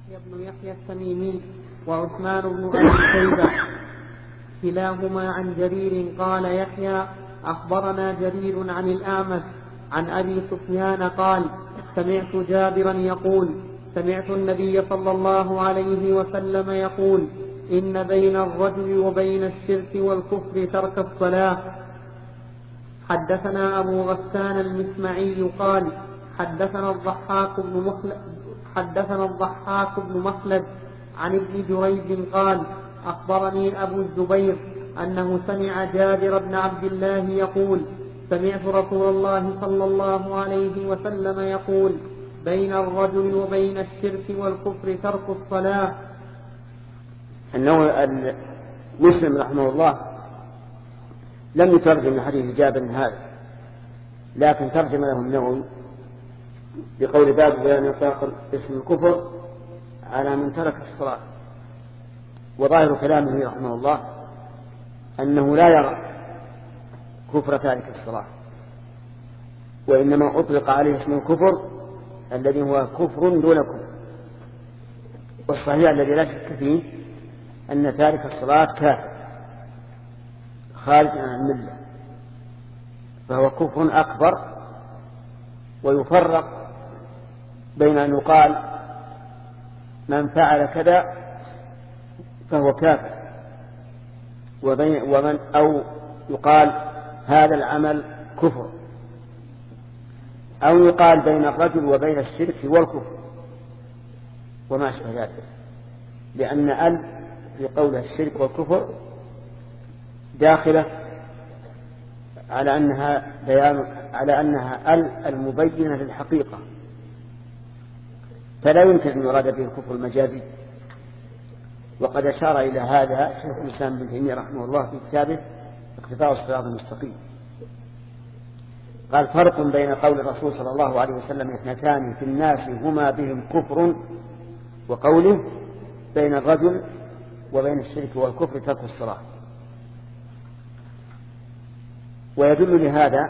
يحيى بن يحيى التميمي وعثمان بن أبي شيبة كلاهما عن جرير قال يحيى أخبرنا جرير عن الأعمش عن أبي سفيان قال سمعت جابرا يقول سمعت النبي صلى الله عليه وسلم يقول إن بين الرجل وبين الشرك والكفر ترك الصلاة. حدثنا أبو غسان المسمعي قال حدثنا الضحاك بن مخلد عن ابن جريج قال أخبرني أبو الزبير أنه سمع جابر بن عبد الله يقول سمعت رسول الله صلى الله عليه وسلم يقول بين الرجل وبين الشرك والكفر ترك الصلاة. أنه مسلم رحمه الله لم يترجم حديث جابر هذا، لكن ترجم له النووي بقول باب بيان إطلاق اسم الكفر على من ترك الصلاة. وظاهر كلامه رحمه الله أنه لا يرى كفر تارك الصلاة، وإنما أطلق عليه اسم الكفر الذي هو كفر دون كفر. والصحيح الذي لا شك فيه أن تارك الصلاة كافر خارج عن الملة، فهو كفر أكبر. ويفرق بين أن يقال من فعل كذا فهو كافر، ومن أو يقال هذا العمل كفر، أو يقال بين الرجل وبين الشرك والكفر وما أشبه ذلك، لأن ال في قول الشرك والكفر داخلة على أنها ال المبينة للحقيقة، فلا يمكن أن يراد به الكفر المجازي. وقد أشار إلى هذا شيخ الإسلام ابن تيمية رحمه الله في كتابه اقتضاء الصراط المستقيم. قال فرق بين قول الرسول صلى الله عليه وسلم اثنتان في الناس هما بهم كفر، وقوله بين الرجل وبين الشرك والكفر ترك الصلاة. ويدل لهذا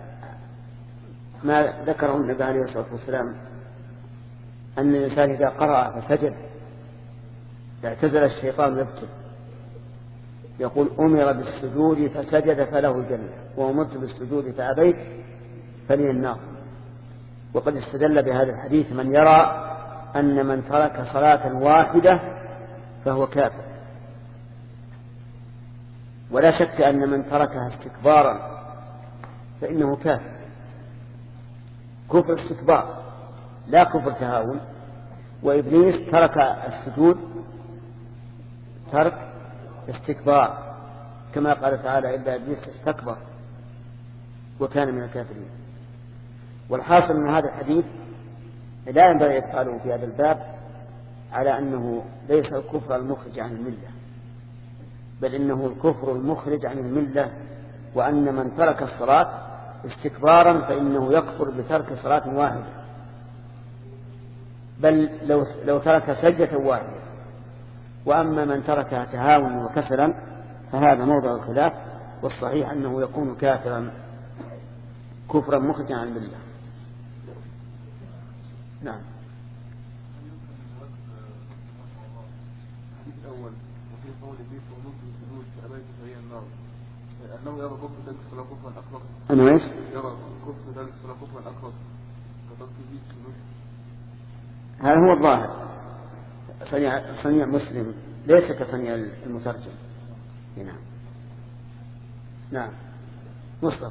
ما ذكره النبي عليه الصلاة والسلام أن الإنسان إذا قرأ فسجد اعتزل الشيطان يبكي، يقول أمر بالسجود فسجد فله الجنة، وأمرت بالسجود فأبيت فلي النار. وقد استدل بهذا الحديث من يرى أن من ترك صلاة واحدة فهو كافر، ولا شك أن من تركها استكبارا فإنه كافر، كفر استكبار لا كفر تهاون. وإبليس ترك السجود ترك استكبار، كما قال تعالى إلا إبليس استكبر وكان من الكافرين. والحاصل من هذا الحديث لا ينبغي إدخاله في هذا الباب على أنه ليس الكفر المخرج عن الملة، بل إنه الكفر المخرج عن الملة، وأن من ترك الصلاة استكبارا فإنه يكفر بترك صلاة واحدة، بل لو ترك سجدة واحدة. وأما من تركها تهاونا وكسلا فهذا موضع الخلاف، والصحيح أنه يكون كافرا كفرا مخرجا عن الملة. نعم. أنه يرى كفر ذلك الصلاة كفرا أكبر. أنه إيش؟ يرى كفر ذلك الصلاة كفرا أكبر كتركه السجود. هذا هو الظاهر. صنيع مسلم ليس كصنيع المترجم. نعم. نعم. مصطفى.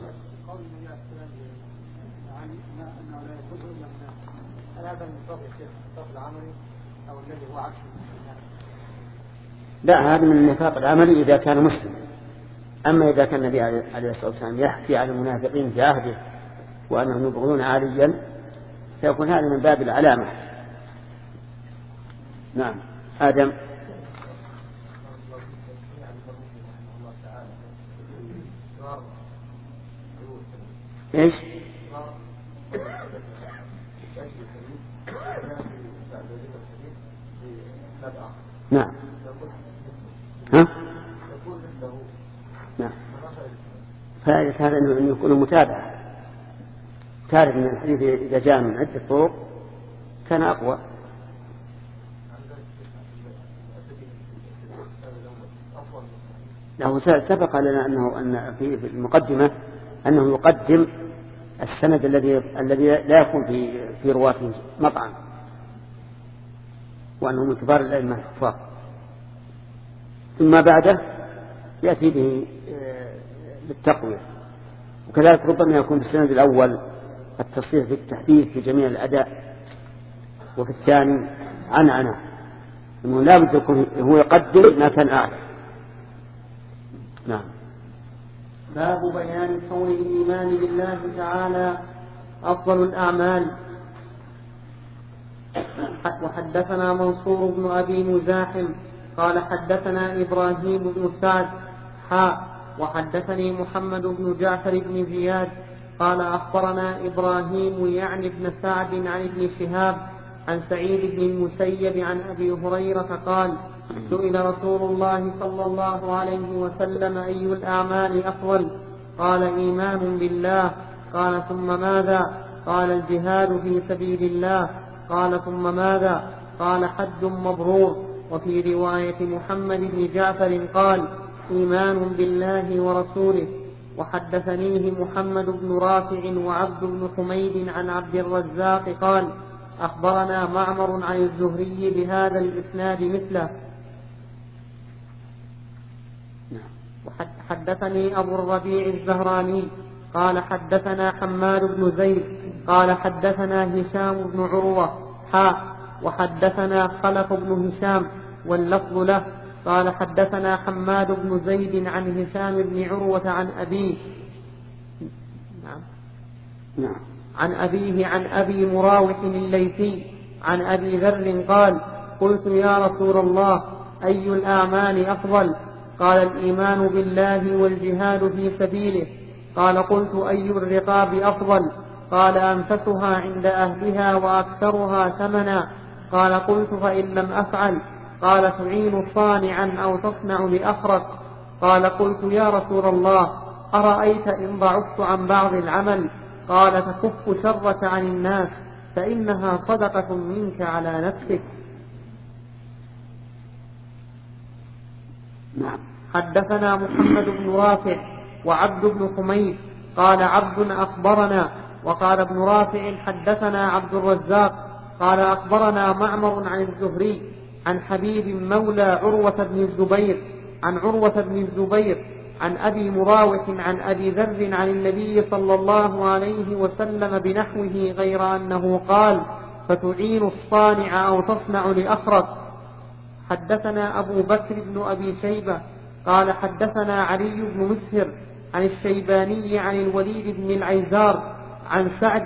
لا، هذا من النفاق العملي إذا كان مسلم. أما إذا كان النبي عليه الصلاة والسلام يحكي عن المنافقين في عهده وأنهم يبغضون عليا فيكون هذا من باب العلامة. نعم. آدم. إيش؟ نعم. ها؟ نعم. فائدة هذا أنه يكون متابعة. تعرف من الحديث إذا جاء من عدة طرق كان أقوى. له سبق لنا أن في المقدمة أنه يقدم السند الذي لا يكون في رواته مطعن، وأنه من كبار الأئمة الحفاظ، ثم بعده يأتي به للتقوية. وكذلك ربما يكون في السند الأول التصحيح في التحديث في جميع الأداء، وفي الثاني عنعنة، إنه لا بد يكون هو يقدم ما كان أعلى. نعم. باب بيان كون الإيمان بالله تعالى أفضل الأعمال. وحدثنا منصور بن أبي مزاحم قال حدثنا إبراهيم بن سعد وحدثني محمد بن جعفر بن زياد قال أخبرنا إبراهيم يعني بن سعد عن ابن شهاب عن سعيد بن المسيب عن أبي هريرة قال سئل رسول الله صلى الله عليه وسلم أي الأعمال أفضل؟ قال إيمان بالله. قال ثم ماذا؟ قال الجهاد في سبيل الله. قال ثم ماذا؟ قال حج مبرور. وفي رواية محمد بن جعفر قال إيمان بالله ورسوله. وحدثنيه محمد بن رافع وعبد بن حميد عن عبد الرزاق قال أخبرنا معمر عن الزهري بهذا الإسناد مثله. وحدثني أبو الربيع الزهراني قال حدثنا حماد بن زيد قال حدثنا هشام بن عروة وحدثنا خلف بن هشام واللفظ له قال حدثنا حماد بن زيد عن هشام بن عروة عن أبيه عن أبيه عن أبي مراوح الليثي عن أبي ذر قال قلت يا رسول الله أي الأعمال أفضل؟ قال الإيمان بالله والجهاد في سبيله. قال قلت أي الرقاب أفضل؟ قال أنفسها عند أهلها وأكثرها ثمنا. قال قلت فإن لم أفعل؟ قال تعين صانعا أو تصنع لأخرق. قال قلت يا رسول الله أرأيت إن ضعفت عن بعض العمل؟ قال تكف شرك عن الناس فإنها صدقة منك على نفسك. حدثنا محمد بن رافع وعبد بن حميد قال عبد أخبرنا وقال ابن رافع حدثنا عبد الرزاق قال أخبرنا معمر عن الزهري عن حبيب مولى عروة بن الزبير عن عروة بن الزبير عن أبي مراوح عن أبي ذر عن النبي صلى الله عليه وسلم بنحوه غير أنه قال فتعين الصانع أو تصنع لأخرق. حدثنا أبو بكر بن أبي شيبة قال حدثنا علي بن مسهر عن الشيباني عن الوليد بن العيزار عن سعد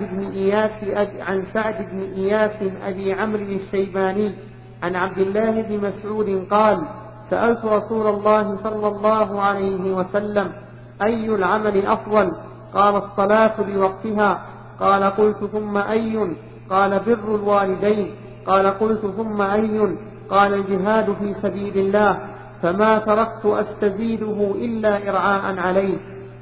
بن إياس أبي عمرو الشيباني عن عبد الله بن مسعود قال سألت رسول الله صلى الله عليه وسلم أي العمل أفضل؟ قال الصلاة لوقتها. قال قلت ثم أي؟ قال بر الوالدين. قال قلت ثم أي؟ قال الجهاد في سبيل الله. فما تركت أستزيده إلا إرعاء عليه.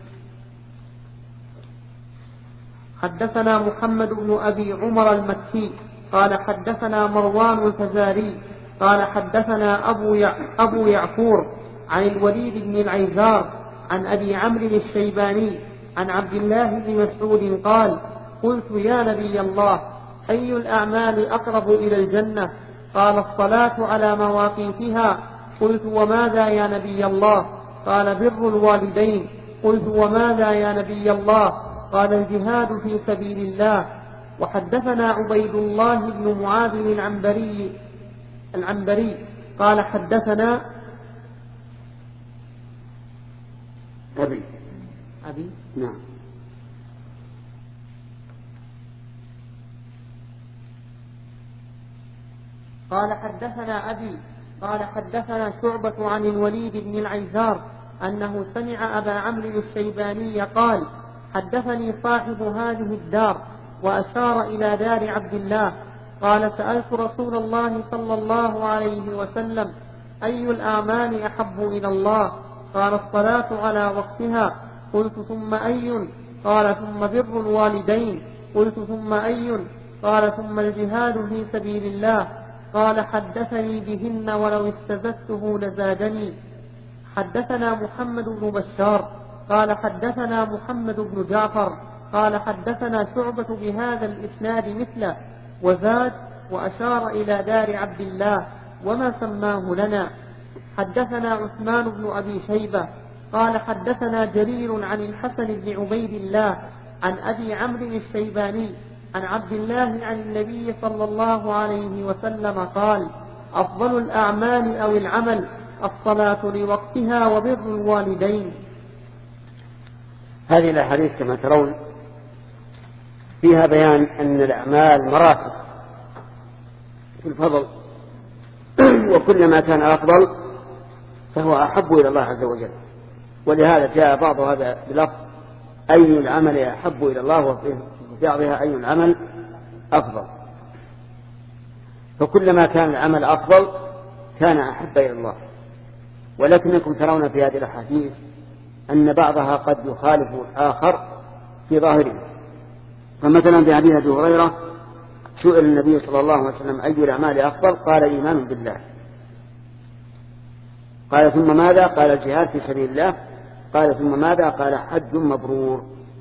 حدثنا محمد بن أبي عمر المكي قال حدثنا مروان الفزاري قال حدثنا أبو يعفور عن الوليد بن العيزار عن أبي عمرو الشيباني عن عبد الله بن مسعود قال قلت يا نبي الله أي الأعمال أقرب إلى الجنة؟ قال الصلاة على مواقيتها. قلت وماذا يا نبي الله؟ قال بر الوالدين. قلت وماذا يا نبي الله؟ قال الجهاد في سبيل الله. وحدثنا عبيد الله بن معاذ العنبري قال حدثنا أبي نعم قال حدثنا أبي قال حدثنا شعبة عن الوليد بن العيزار أنه سمع أبا عمرو الشيباني قال حدثني صاحب هذه الدار وأشار إلى دار عبد الله قال سألت رسول الله صلى الله عليه وسلم أي الأعمال أحب إلى الله؟ قال الصلاة على وقتها. قلت ثم أي؟ قال ثم بر الوالدين. قلت ثم أي؟ قال ثم الجهاد في سبيل الله. قال حدثني بهن ولو استزدته لزادني. حدثنا محمد بن بشار قال حدثنا محمد بن جعفر قال حدثنا شعبة بهذا الإسناد مثله وزاد وأشار إلى دار عبد الله وما سماه لنا. حدثنا عثمان بن أبي شيبة قال حدثنا جرير عن الحسن بن عبيد الله عن أبي عمرو الشيباني عن عبد الله عن النبي صلى الله عليه وسلم قال: أفضل الأعمال أو العمل الصلاة لوقتها وبر الوالدين. هذه الأحاديث كما ترون فيها بيان أن الأعمال مراتب في الفضل، وكلما كان أفضل فهو أحب إلى الله عز وجل، ولهذا جاء بعض هذا بلفظ أي العمل أحب إلى الله، وفي بعضها أي العمل أفضل. فكلما كان العمل أفضل كان أحب إلى الله. ولكنكم ترون في هذه الأحاديث أن بعضها قد يخالف الآخر في ظاهره. فمثلا في حديث أبي هريرة سئل النبي صلى الله عليه وسلم أي الأعمال أفضل؟ قال: إيمان بالله. قال: ثم ماذا؟ قال: الجهاد في سبيل الله. قال: ثم ماذا؟ قال: حج مبرور.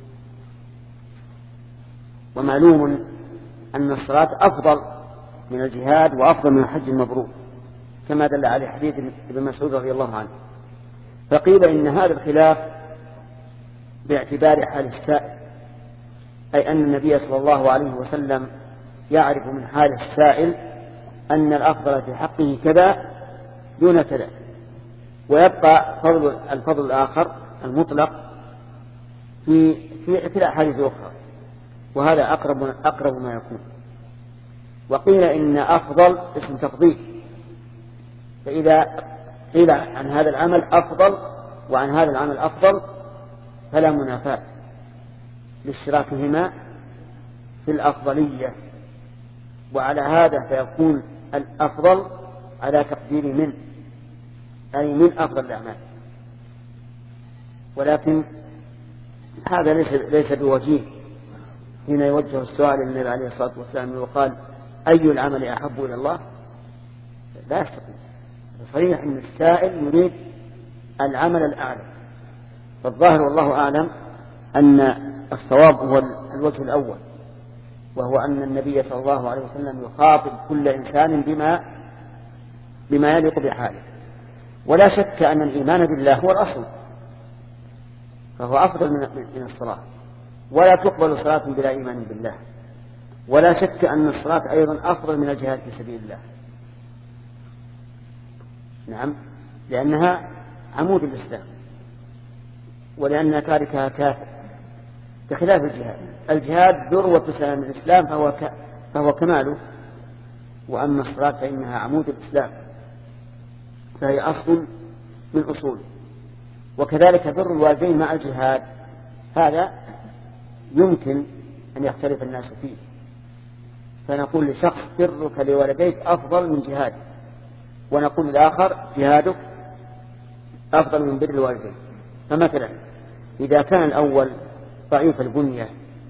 ومعلوم أن الصلاة أفضل من الجهاد وأفضل من الحج المبرور، كما دل عليه حديث ابن مسعود رضي الله عنه. فقيل إن هذا الخلاف باعتبار حال السائل، أي أن النبي صلى الله عليه وسلم يعرف من حال السائل أن الأفضل في حقه كذا دون كذا، ويبقى الفضل الآخر المطلق في الأحاديث الأخرى، وهذا أقرب ما يكون. وقيل إن أفضل اسم تفضيل، فإذا قيل عن هذا العمل أفضل وعن هذا العمل أفضل فلا منافاة لاشتراكهما في الأفضلية، وعلى هذا فيكون الأفضل على تقدير من، أي من أفضل الأعمال. ولكن هذا ليس بوجيه حين يوجه السؤال للنبي عليه الصلاة والسلام وقال: أي العمل أحب إلى الله؟ لا يستطيع. صحيح أن السائل يريد العمل الأعلى، فالظاهر والله أعلم أن الصواب هو الوجه الأول، وهو أن النبي صلى الله عليه وسلم يخاطب كل إنسان بما يليق بحاله. ولا شك أن الإيمان بالله هو الأصل، فهو أفضل من الصلاة، ولا تقبل صلاة بلا إيمان بالله. ولا شك أن الصلاة أيضا أفضل من الجهاد في سبيل الله، نعم، لأنها عمود الإسلام، ولأن تاركها كافر، بخلاف الجهاد ذروة سلام الإسلام فهو كماله، وأما الصلاة فإنها عمود الإسلام، فهي أصل من أصوله. وكذلك بر الوالدين مع الجهاد، هذا يمكن أن يختلف الناس فيه، فنقول لشخص برك لوالديك أفضل من جهادك، ونقول للآخر جهادك أفضل من بر الوالدين. فمثلا إذا كان الأول ضعيف البنية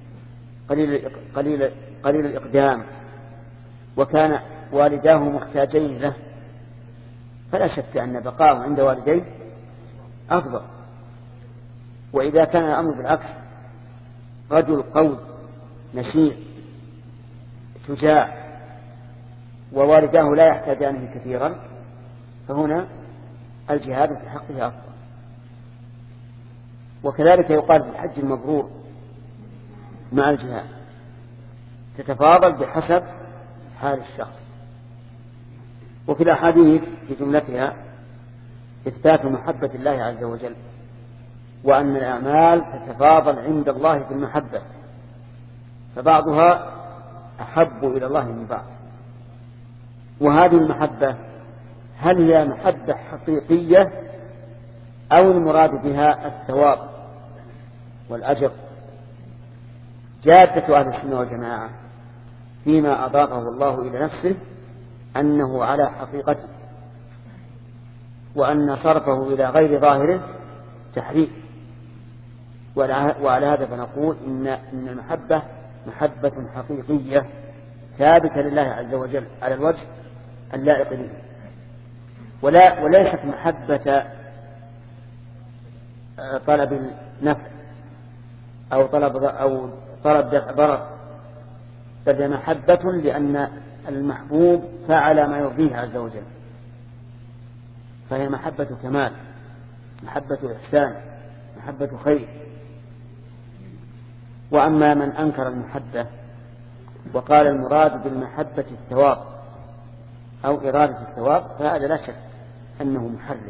قليل الإقدام وكان والداه محتاجين له، فلا شك أن بقاءه عند والديه أفضل. وإذا كان الأمر بالعكس، رجل قوي نشيط شجاع ووالداه لا يحتاجانه كثيرا، فهنا الجهاد في حقه أفضل. وكذلك يقال في الحج المبرور مع الجهاد، تتفاضل بحسب حال الشخص. وفي الأحاديث في جملتها إثبات محبة الله عز وجل، وأن الأعمال تتفاضل عند الله في المحبة، فبعضها أحب إلى الله من بعض. وهذه المحبة هل هي محبة حقيقية أو المراد بها الثواب والأجر؟ جادة أهل السنة والجماعة فيما أضافه الله إلى نفسه أنه على حقيقته، وأن صرفه إلى غير ظاهره تحريف. وعلى هذا فنقول إن المحبة محبة حقيقية ثابتة لله عز وجل على الوجه اللائق به، وليست محبة طلب النفع أو طلب دفع ضرر، بل محبة لأن المحبوب فعل ما يرضيه عز وجل، فهي محبة كمال، محبة إحسان، محبة خير. وأما من أنكر المحبة وقال المراد بالمحبة الثواب أو إرادة الثواب، فهذا لا شك أنه محرف.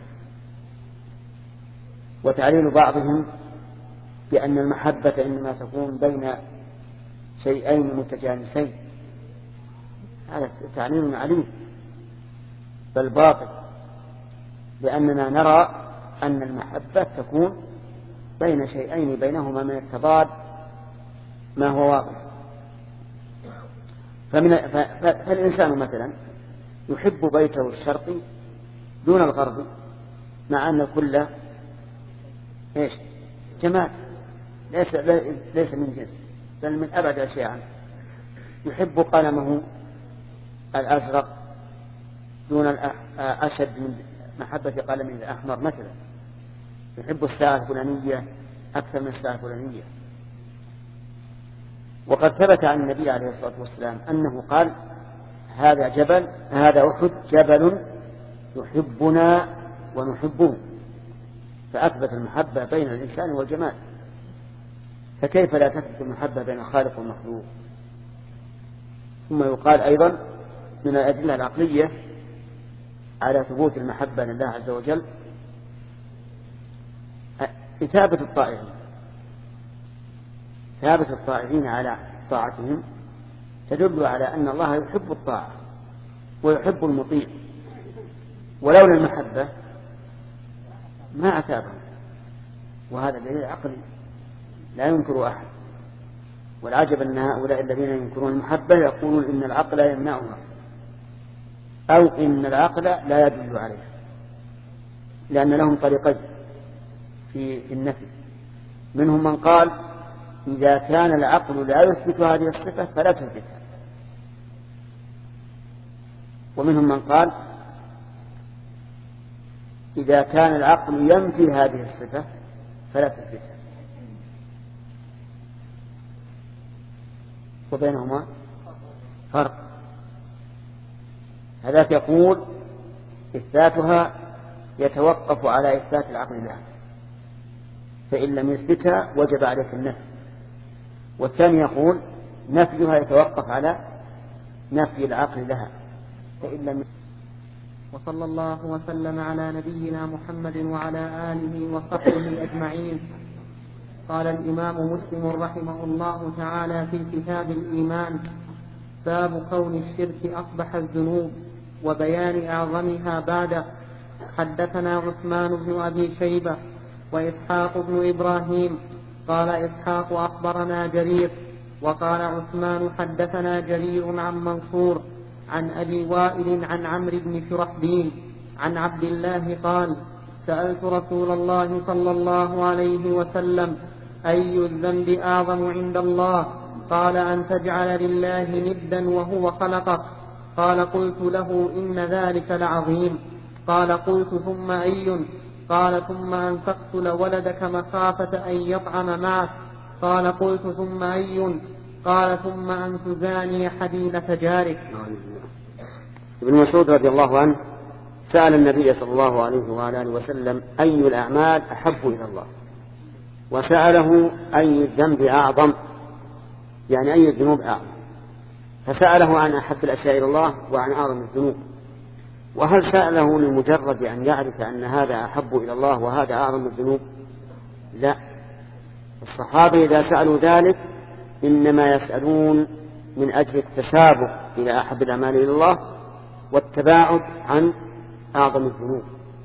وتعليل بعضهم بأن المحبة إنما تكون بين شيئين متجانسين، هذا تعليل عليم بل باطل، لأننا نرى أن المحبة تكون بين شيئين بينهما من التضاد ما هو واضح. فالإنسان مثلا يحب بيته الشرقي دون الغربي، مع أن كله جمال، ليس من جنس بل من أبعد الأشياء عنه. يحب قلمه الأزرق دون أشد من محبة قلمه الأحمر مثلا، يحب الساعة الفلانية أكثر من الساعة الفلانية. وقد ثبت عن النبي عليه الصلاة والسلام أنه قال هذا أحد جبل يحبنا ونحبه، فأثبت المحبة بين الإنسان والجمال، فكيف لا تثبت المحبة بين الخالق والمخلوق؟ ثم يقال أيضا من الأدلة العقلية على ثبوت المحبة لله عز وجل إثابة الطائعين على طاعتهم تدل على أن الله يحب الطاعة ويحب المطيع، ولولا المحبة ما أثابهم، وهذا دليل عقلي لا ينكر أحد. والعجب أن هؤلاء الذين ينكرون المحبة يقولون إن العقل يمنعها أو إن العقل لا يدل عليها، لأن لهم طريقين في النفي. منهم من قال إذا كان العقل لا يثبت هذه الصفة فلا تثبتها، ومنهم من قال إذا كان العقل ينفي هذه الصفة فلا تثبتها، وبينهما فرق. هذاك يقول إثباتها يتوقف على إثبات العقل لها، فإن لم يثبتها وجب عليك النفي. والثاني يقول نفيها يتوقف على نفي العقل لها، فإن لم. وصلى الله وسلم على نبينا محمد وعلى آله وصحبه أجمعين. قال الإمام مسلم رحمه الله تعالى في كتاب الإيمان: باب كون الشرك أقبح الذنوب وبيان أعظمها بعده. حدثنا عثمان بن أبي شيبة وإسحاق بن إبراهيم. قال إسحاق أخبرنا جرير، وقال عثمان حدثنا جرير عن منصور عن أبي وائل عن عمرو بن شرحبيل عن عبد الله قال: سألت رسول الله صلى الله عليه وسلم: أي الذنب أعظم عند الله؟ قال: أن تجعل لله ندا وهو خلقك. قال: قلت له: إن ذلك لعظيم. قال: قلت: ثم أي؟ قال: ثم أن تقتل ولدك مخافة أن يطعم معك. قال: قلت: ثم أي؟ قال: ثم أن تزاني حديدة جارك. ابن مسعود رضي الله عنه سأل النبي صلى الله عليه وآله وسلم: أي الأعمال أحب إلى الله؟ وسأله: أي الذنب أعظم؟ يعني أي الذنوب أعظم؟ فسأله عن أحب الأشياء إلى الله وعن أعظم الذنوب. وهل سأله لمجرد أن يعرف أن هذا أحب إلى الله وهذا أعظم الذنوب؟ لا، الصحابة إذا سألوا ذلك إنما يسألون من أجل التسابق إلى أحب الأعمال إلى الله والتباعد عن أعظم الذنوب.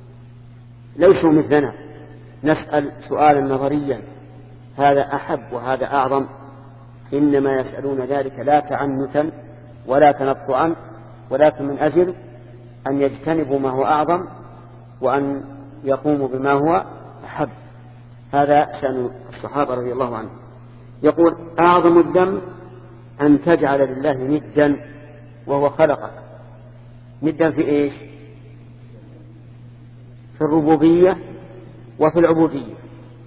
ليسوا مثلنا نسأل سؤالا نظريا هذا أحب وهذا أعظم، إنما يسألون ذلك لا تعنتا ولا تنطعا، ولكن من أجل أن يجتنبوا ما هو أعظم وأن يقوموا بما هو أحب. هذا شأن الصحابة رضي الله عنهم. يقول: أعظم الذنب أن تجعل لله ندا وهو خلقك. ندا في إيش؟ في الربوبية وفي العبودية.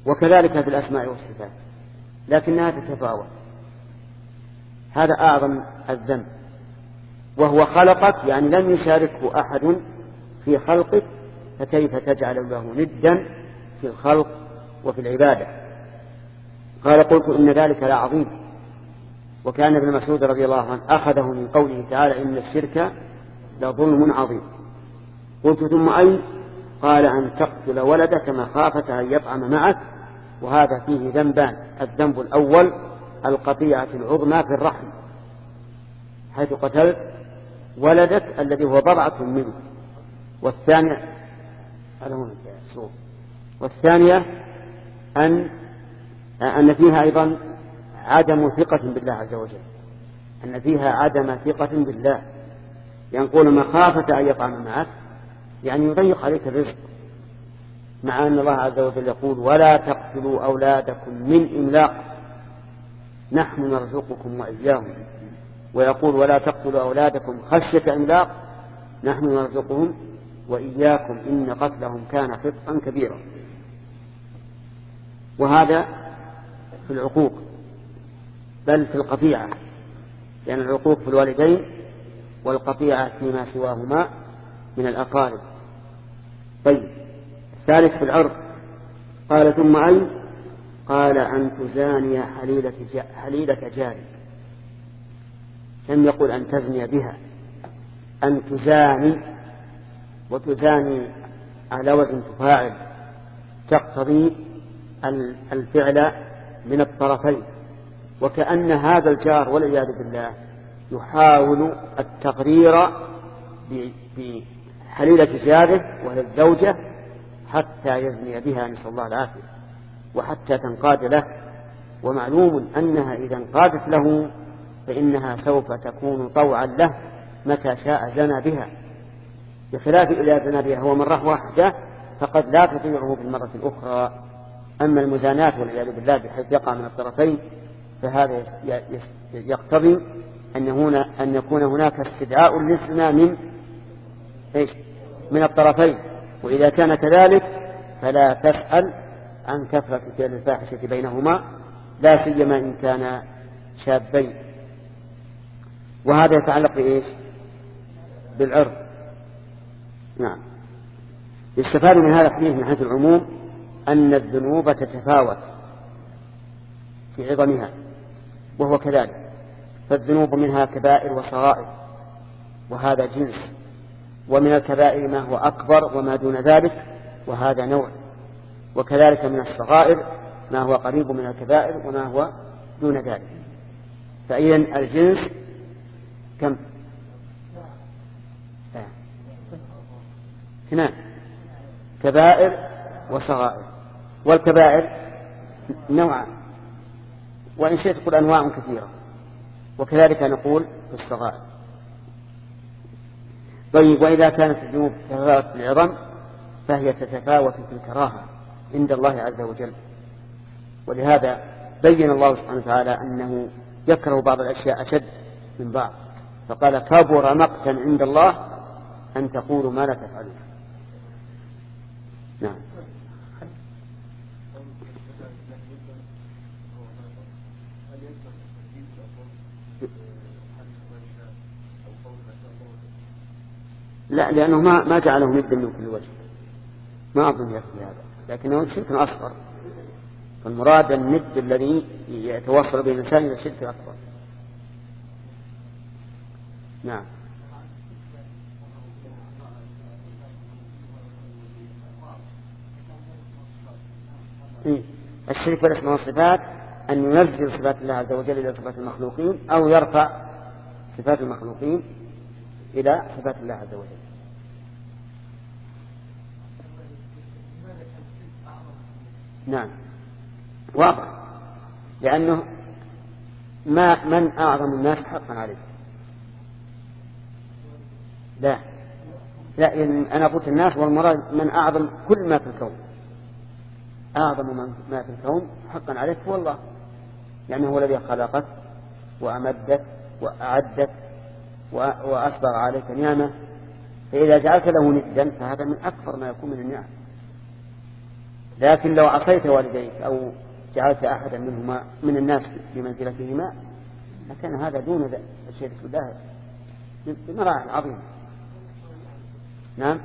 وكذلك في الأسماء والصفات، لكنها تتفاوت. هذا أعظم الذنب، وهو خلقك، يعني لم يشاركه أحد في خلقك، فكيف تجعل له ندا في الخلق وفي العبادة؟ قال قلت إن ذلك لعظيم. وكان ابن مسعود رضي الله عنه أخذه من قوله تعالى إن الشرك لظلم عظيم. قلت ثم أي؟ قال أن تقتل ولدك مخافة أن يطعم معك، وهذا فيه ذنبان. الذنب الأول القطيعة العظمى في الرحم، حيث قتلت ولدك الذي هو بضعة منه. والثانية أن فيها أيضا عدم ثقة بالله عز وجل، أن فيها عدم ثقة بالله، ينقول مخافة أن يطعم معك، يعني يضيق عليك الرزق، مع أن الله عز وجل يقول ولا تقتلوا أولادكم من إملاق نحن نرزقكم وإياهم، ويقول ولا تقتلوا أولادكم خشية إملاق نحن نرزقهم وإياكم إن قتلهم كان خطئا كبيرا. وهذا في العقوق، بل في القطيعة، لأن العقوق في الوالدين والقطيعة فيما سواهما من الأقارب. طيب، الثالث في العرض. قال ثم أي؟ قال أن تزاني حليلة جارك. لم يقل أن تزني بها، أن تزاني، وتزاني على وزن تفاعل، تقتضي الفعل من الطرفين، وكأن هذا الجار والعياذ بالله يحاول التقرير بحليلة جاره وهي الزوجة حتى يزني بها، نسأل الله العافية، وحتى تنقاد له. ومعلوم أنها إذا انقادت له فإنها سوف تكون طوعا له متى شاء زنى بها، بخلاف إذا زنى بها هو مرة واحدة فقد لا تطيعه في المرة الأخرى. أما المزانات والعياذ بالله بحيث يقع من الطرفين فهذا يقتضي أن يكون هناك استدعاء للزنا من الطرفين، وإذا كان كذلك فلا تسأل عن كثرة فعل الفاحشة بينهما، لا سيما إن كان شابين. وهذا يتعلق بإيش؟ بالعرض. نعم. يستفاد من هذا الحديث من حيث العموم أن الذنوب تتفاوت في عظمها، وهو كذلك، فالذنوب منها كبائر وصغائر، وهذا جنس، ومن الكبائر ما هو أكبر وما دون ذلك، وهذا نوع، وكذلك من الصغائر ما هو قريب من الكبائر وما هو دون ذلك. فإذن الجنس كم؟ اثنان، كبائر وصغائر، والكبائر نوعان، وإن شئت تقول أنواع كثيرة، وكذلك نقول في الصغائر. طيب، وإذا كانت الذنوب تتفاوت في العظم فهي تتفاوت في الكراهة عند الله عز وجل، ولهذا بين الله سبحانه وتعالى أنه يكره بعض الأشياء أشد من بعض، فقال كبر مقتا عند الله أن تقولوا ما لا تفعلون. نعم. لا، لأنه ما جعله ندا من كل وجه، ما أظن يكفي هذا، لكنه شرك أصغر، فالمراد الند الذي يتوصل به الإنسان إلى الشرك الأكبر. نعم. الشرك بالاسماء والصفات أن ينزل صفات الله عز وجل إلى صفات المخلوقين، أو يرفع صفات المخلوقين إلى صفات الله عز وجل. نعم، واضح، لأنه من أعظم الناس حقا عليه؟ لا، أنا قلت الناس، والمراد من أعظم كل ما في الكون، أعظم ما في الكون حقا عليك هو الله، لأنه هو الذي خلقك وأمدك وأعدك وأصبر عليك نعمة، فإذا جعلت له ندا فهذا من أكثر ما يكون من النعم. لكن لو عصيت والديك أو جعلت أحدا منهما من الناس بمنزلتهما لكن هذا دون الشرك بالله بمراحل عظيمة. نعم.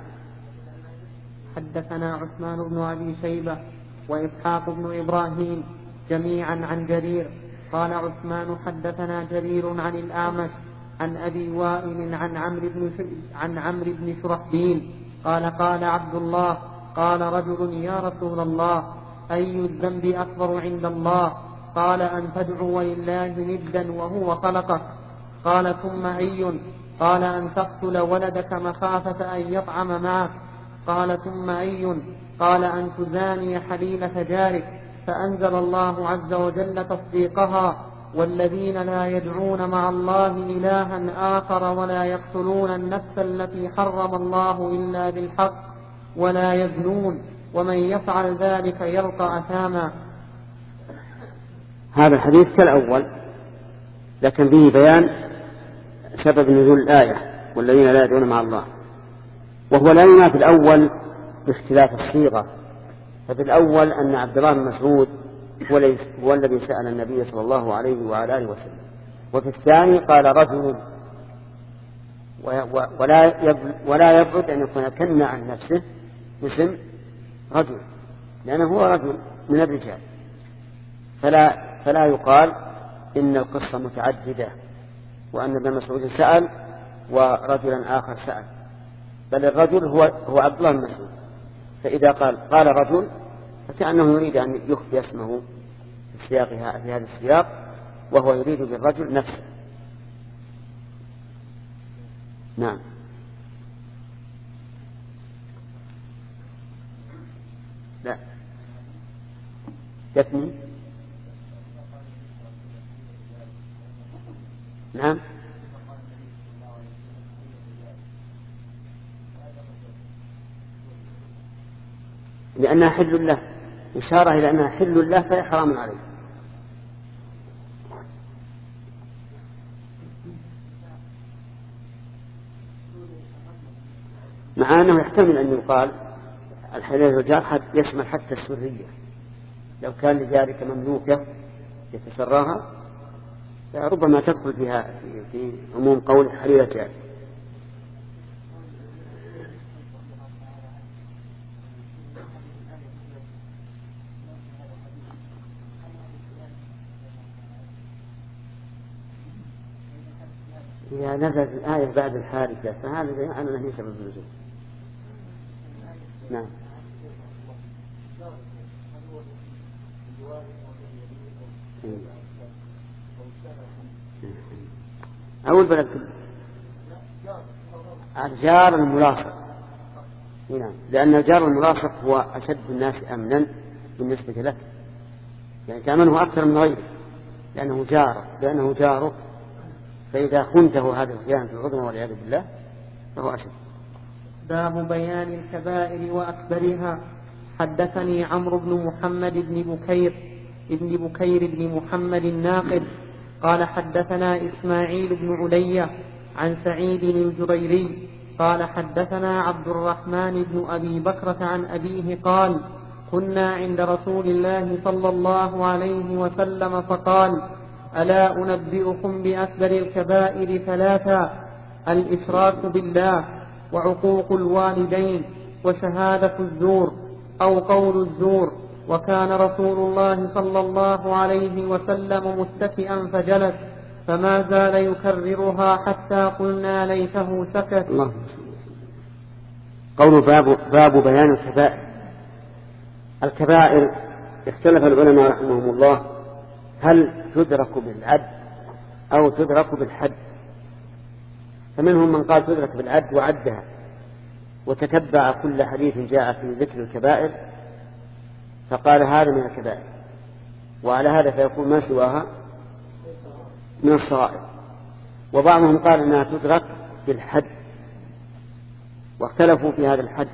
حدثنا عثمان بن أبي شيبة وإسحاق بن إبراهيم جميعا عن جرير قال عثمان حدثنا جرير عن الأعمش عن أبي وائل عن عمرو بن شرحبيل قال قال عبد الله قال رجل يا رسول الله أي الذنب أكبر عند الله؟ قال أن تدعو لله ندا وهو خلقك. قال ثم أي؟ قال أن تقتل ولدك مخافة أن يطعم معك. قال ثم أي؟ قال أن تزاني حليلة جارك. فأنزل الله عز وجل تصديقها والذين لا يدعون مع الله إلها آخر ولا يقتلون النفس التي حرم الله إلا بالحق ولا يزنون ومن يفعل ذلك يلقى أثاما. هذا الحديث كالأول لكن به بيان سبب نزول الآية والذين لا يدعون مع الله، وهو لا ينافي الأول باختلاف الصيغة. ففي الأول أن عبد الله بن مسعود هو الذي سأل النبي صلى الله عليه وعلى آله وسلم، وفي الثاني قال رجل، ولا يبعد أن يكون كنى عن نفسه باسم رجل لأنه هو رجل من الرجال، فلا يقال إن القصة متعددة وأن ابن مسعود سأل ورجلا آخر سأل، بل الرجل هو عبد الله بن مسعود. فإذا قال رجل فكأنه يريد أن يخفي اسمه في هذا السياق، وهو يريد بالرجل نفسه. نعم. لا يثني. نعم. لأنها حل له، إشارة إلى أنها حل له فهي حرام عليه. مع أنه يحتمل أن يقال الحلال والجار يشمل حتى السرية، لو كان لذلك مملوكة يتسراها ربما تدخل فيها في عموم قول حليلة جار. إذا نزلت الآية بعد الحادثة فهذا يعني أنه سبب النزول. نعم. أول بلد الجار الملاصق. نعم. لأن الجار الملاصق هو أشد الناس أمنا بالنسبة له، يعني تأمنه أكثر من غيره لأنه جاره، فإذا خنته هذا الخيانة في العظمى والعياذ بالله فهو أشد. باب بيان الكبائر وأكبرها. حدثني عمرو بن محمد بن بكير بن محمد الناقد قال حدثنا إسماعيل بن علية عن سعيد الجريري قال حدثنا عبد الرحمن بن أبي بكرة عن أبيه قال كنا عند رسول الله صلى الله عليه وسلم فقال ألا أنبئكم بأكبر الكبائر ثلاثا: الإشراك بالله وعقوق الوالدين وشهادة الزور أو قول الزور. وكان رسول الله صلى الله عليه وسلم متكئا فجلس فما زال يكررها حتى قلنا ليته سكت. الله. قول باب بيان الكبائر. الكبائر اختلف العلماء رحمهم الله هل تدرك بالعد أو تدرك بالحد، فمنهم من قال تدرك بالعد وعدها وتتبع كل حديث جاء في ذكر الكبائر فقال هذا من الكبائر، وعلى هذا فيكون ما سواها من الصغائر. وبعضهم قال أنها تدرك بالحد واختلفوا في هذا الحد،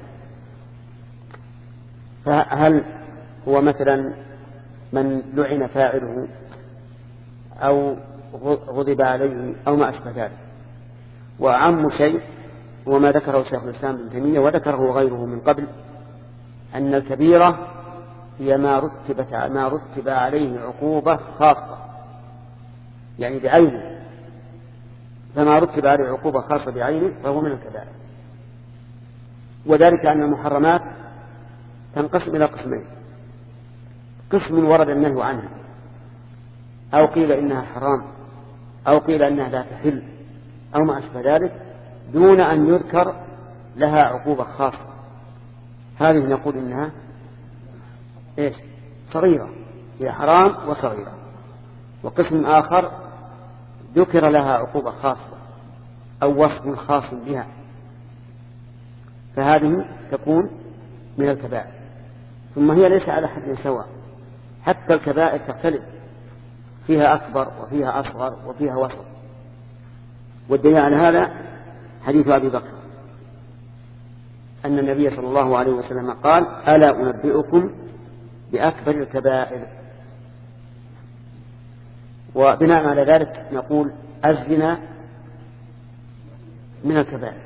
فهل هو مثلا من لعن فاعله أو غضب عليه أو ما أشبه ذلك. وأعم شيء هو ما ذكره شيخ الإسلام ابن تيمية وذكره غيره من قبل، أن الكبيرة هي ما رتب عليه عقوبة خاصة، يعني بعينه، فما رتب عليه عقوبة خاصة بعينه فهو من الكبائر. وذلك أن المحرمات تنقسم إلى قسمين: قسم ورد النهي عنها، أو قيل إنها حرام، أو قيل إنها لا تحل، أو ما أشبه ذلك، دون أن يذكر لها عقوبة خاصة. هذه نقول إنها صغيرة، هي حرام وصغيرة. وقسم آخر ذكر لها عقوبة خاصة أو وصف خاص بها، فهذه تكون من الكبائر. ثم هي ليس على حد سواء، حتى الكبائر تختلف، فيها أكبر وفيها أصغر وفيها وسط. والدليل على هذا حديث أبي بكر أن النبي صلى الله عليه وسلم قال: ألا أنبئكم بأكبر الكبائر. وبناء على ذلك نقول الزنا من الكبائر،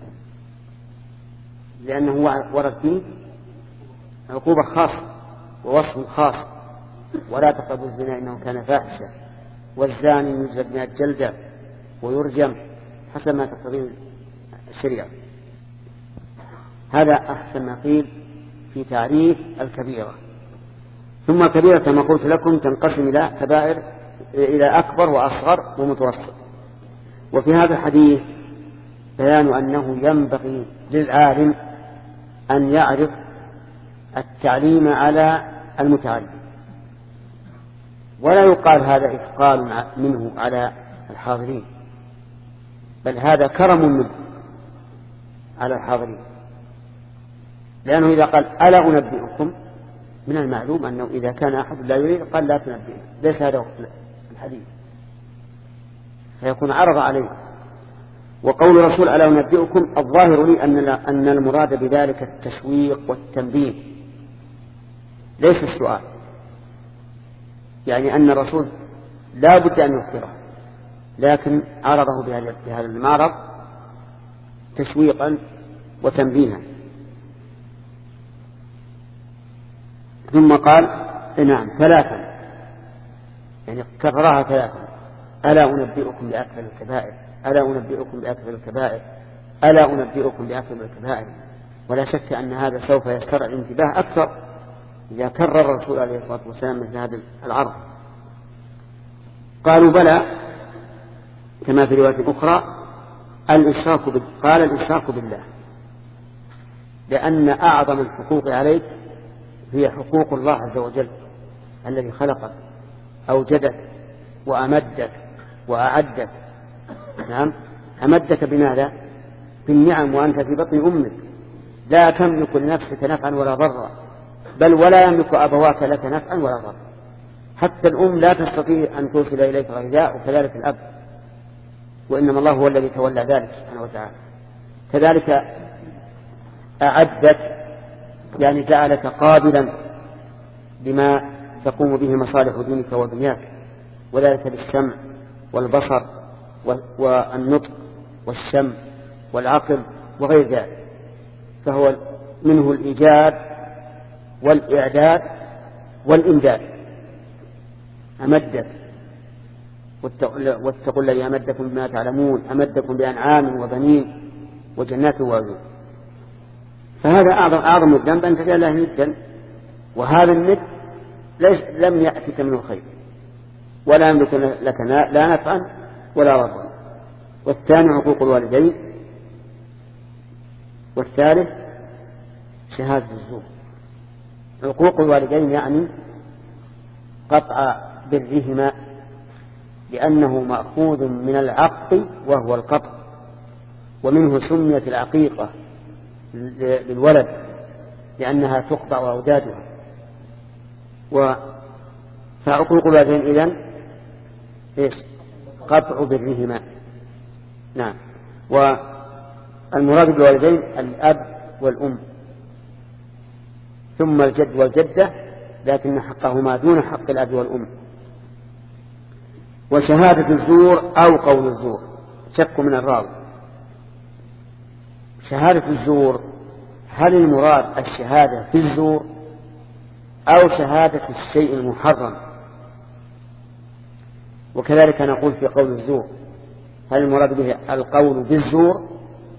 لأنه ورد فيه عقوبة خاصة ووصف خاص: ولا تقربوا الزنا إنه كان فاحشة، والزاني يجلد 100 جلدة ويرجم حسب ما تقتضيه الشريعة. هذا أحسن ما قيل في تعريف الكبيرة. ثم الكبيرة كما قلت لكم تنقسم إلى كبائر، إلى أكبر وأصغر ومتوسط. وفي هذا الحديث بيان أنه ينبغي للعالم أن يعرف التعليم على المتعلم، ولا يقال هذا إثقال منه على الحاضرين، بل هذا كرم منه على الحاضرين. لأنه إذا قال: ألا أنبئكم، من المعلوم أنه إذا كان أحد لا يريد قال: لا تنبئ، ليس هذا الحديث، فيكون عرض عليه. وقول الرسول: ألا أنبئكم، الظاهر لي أن المراد بذلك التشويق والتنبيه، ليس السؤال، يعني أن الرسول لا بد أن يخبره، لكن عرضه بهذا المعرض تشويقا وتنبيها. ثم قال: نعم 3، يعني كررها 3: ألا أنبئكم بأكبر الكبائر، ألا أنبئكم بأكبر الكبائر، ألا أنبئكم بأكبر الكبائر. ولا شك أن هذا سوف يسترعي الانتباه أكثر إذا كرر الرسول عليه الصلاة والسلام مثل هذا العرض. قالوا: بلى، كما في رواية أخرى: قال: الإشراك بالله، لأن أعظم الحقوق عليك هي حقوق الله عز وجل الذي خلقك، أوجدك وأمدك وأعدك. نعم، أمدك بماذا؟ بالنعم، وأنت في بطن أمك لا تملك لنفسك نفعا ولا ضرا، بل ولا يملك أبواك لك نفعا ولا ضرا. حتى الأم لا تستطيع أن توصل إليك غذاء، وكذلك الأب، وإنما الله هو الذي تولى ذلك سبحانه وتعالى. كذلك أعدك، يعني جعلك قابلا بما تقوم به مصالح دينك ودنياك، وذلك بالسمع والبصر والنطق والشم والعقل وغير ذلك. فهو منه الإيجاد والإعداد والإمداد. أمدك، واتقوا الذي أمدكم بما تعلمون، أمدكم بأنعام وبنين وجنات وعيون. فهذا أعظم الذنب أن تجعل له ندا، وهذا الند لم يأتك منه خير، ولا يملك لك لا نفعا ولا ضرا. والثاني عقوق الوالدين، والثالث شهادة الزور. عقوق الوالدين يعني قطع برهما، لأنه مأخوذ من العق وهو القطع، ومنه سميت العقيقة للولد لأنها تقطع أودادها. فعقوق الوالدين إذن قطع برهما. نعم. والمراد بالوالدين الأب والأم، ثم الجد والجدة، لكن حقهما دون حق الأب والأم. وشهادة الزور أو قول الزور، شك من الراوي. شهادة الزور، هل المراد الشهادة في الزور أو شهادة الشيء المحرم. وكذلك نقول في قول الزور، هل المراد به القول بالزور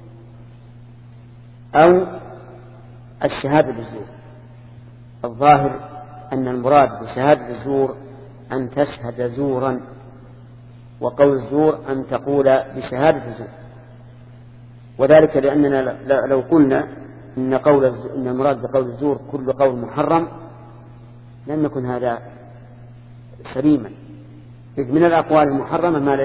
أو الشهادة بالزور؟ الظاهر أن المراد بشهادة الزور أن تشهد زورا، وقول الزور أن تقول بشهادة الزور. وذلك لأننا لو قلنا إن المراد بقول الزور كل قول محرم لم يكن هذا سليما، إذ من الأقوال المحرمة ما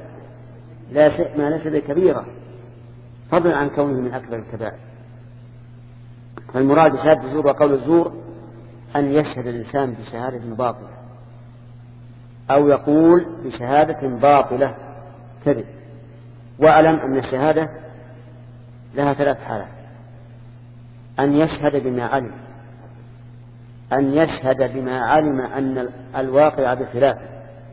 ليس بكبيرة، فضلا عن كونه من أكبر الكبائر. فالمراد بشهادة الزور وقول الزور أن يشهد الإنسان بشهادة باطلة أو يقول بشهادة باطلة كذب. وأعلم أن الشهادة لها 3 حالات: أن يشهد بما علم، أن يشهد بما علم أن الواقع بخلافه،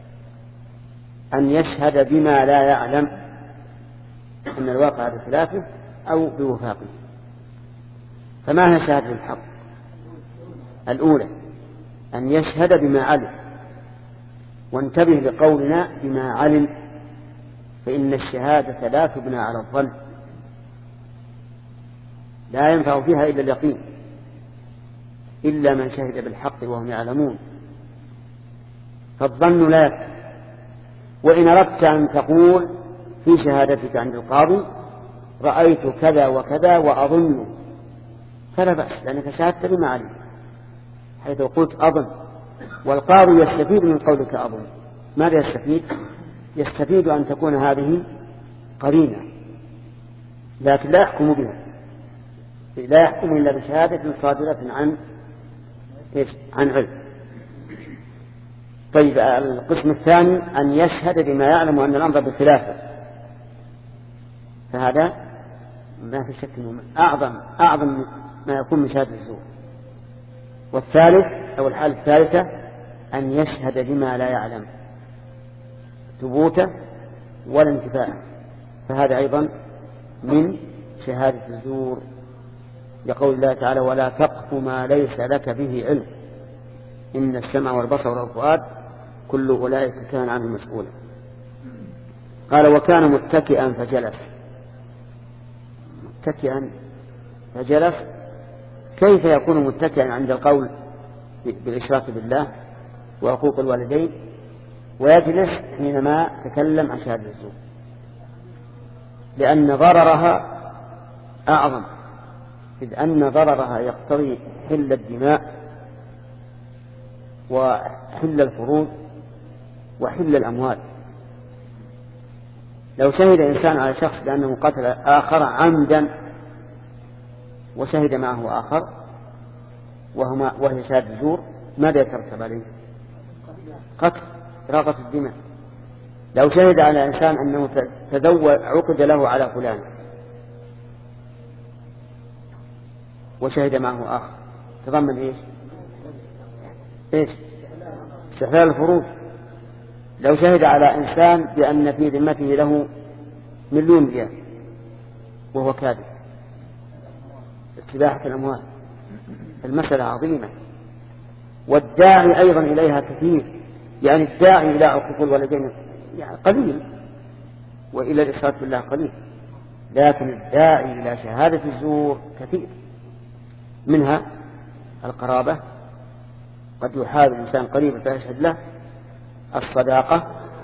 أن يشهد بما لا يعلم أن الواقع بخلافه أو بوفاقه. فما هي شهادة الحق؟ الأولى أن يشهد بما علم، وانتبه لقولنا بما علم، فإن الشهادة لا تبنى على الظن، لا ينفع فيها إلا اليقين، إلا من شهد بالحق وهم يعلمون، فالظن لا يكفي. وإن أردت أن تقول في شهادتك عند القاضي رأيت كذا وكذا وأظن، فلا بأس، لأنك شهدت بما علم، حيث قلت أظن، والقاضي يستفيد من قولك أظن. ماذا يستفيد؟ يستفيد أن تكون هذه قرينة، لكن لا يحكم بها، لا يحكم إلا بشهادة صادرة عن علم. طيب، القسم الثاني أن يشهد بما يعلم أن الأمر بخلافه، فهذا ما في شك أنه أعظم ما يكون من شهادة الزور. والثالث أو الحالة الثالثة أن يشهد بما لا يعلم ثبوته ولا انتفاعه، فهذا أيضا من شهادة الزور، لقول الله تعالى: ولا تقف ما ليس لك به علم إن السمع والبصر والفؤاد كل أولئك كان عنه مسؤولا. قال: وكان متكئا فجلس. متكئا فجلس، كيف يكون متكئا عند القول بالإشراك بالله وعقوق الوالدين ويجلس حينما تكلم عن شهادة الزور؟ لأن ضررها أعظم، إذ أن ضررها يقتضي حل الدماء وحل الفروج وحل الأموال. لو شهد إنسان على شخص بأنه قتل آخر عمدا وشهد معه آخر وهي شهادة الزور، ماذا يترتب عليه؟ قتل، إراقة الدماء. لو شهد على إنسان أنه عقد له على فلان وشهد معه آخر، تضمن إيش؟ استحلال الفروج. لو شهد على إنسان بأن في ذمته له 1,000,000 ريال وهو كاذب، استباحة الأموال. المسألة عظيمة، والداعي أيضا إليها كثير، يعني الداعي إلى عقوق الوالدين يعني قليل، وإلى الإشراك بالله قليل، لكن الداعي إلى شهادة الزور كثير. منها القرابة، قد يحاول الإنسان قريبا فيشهد له، الصداقة،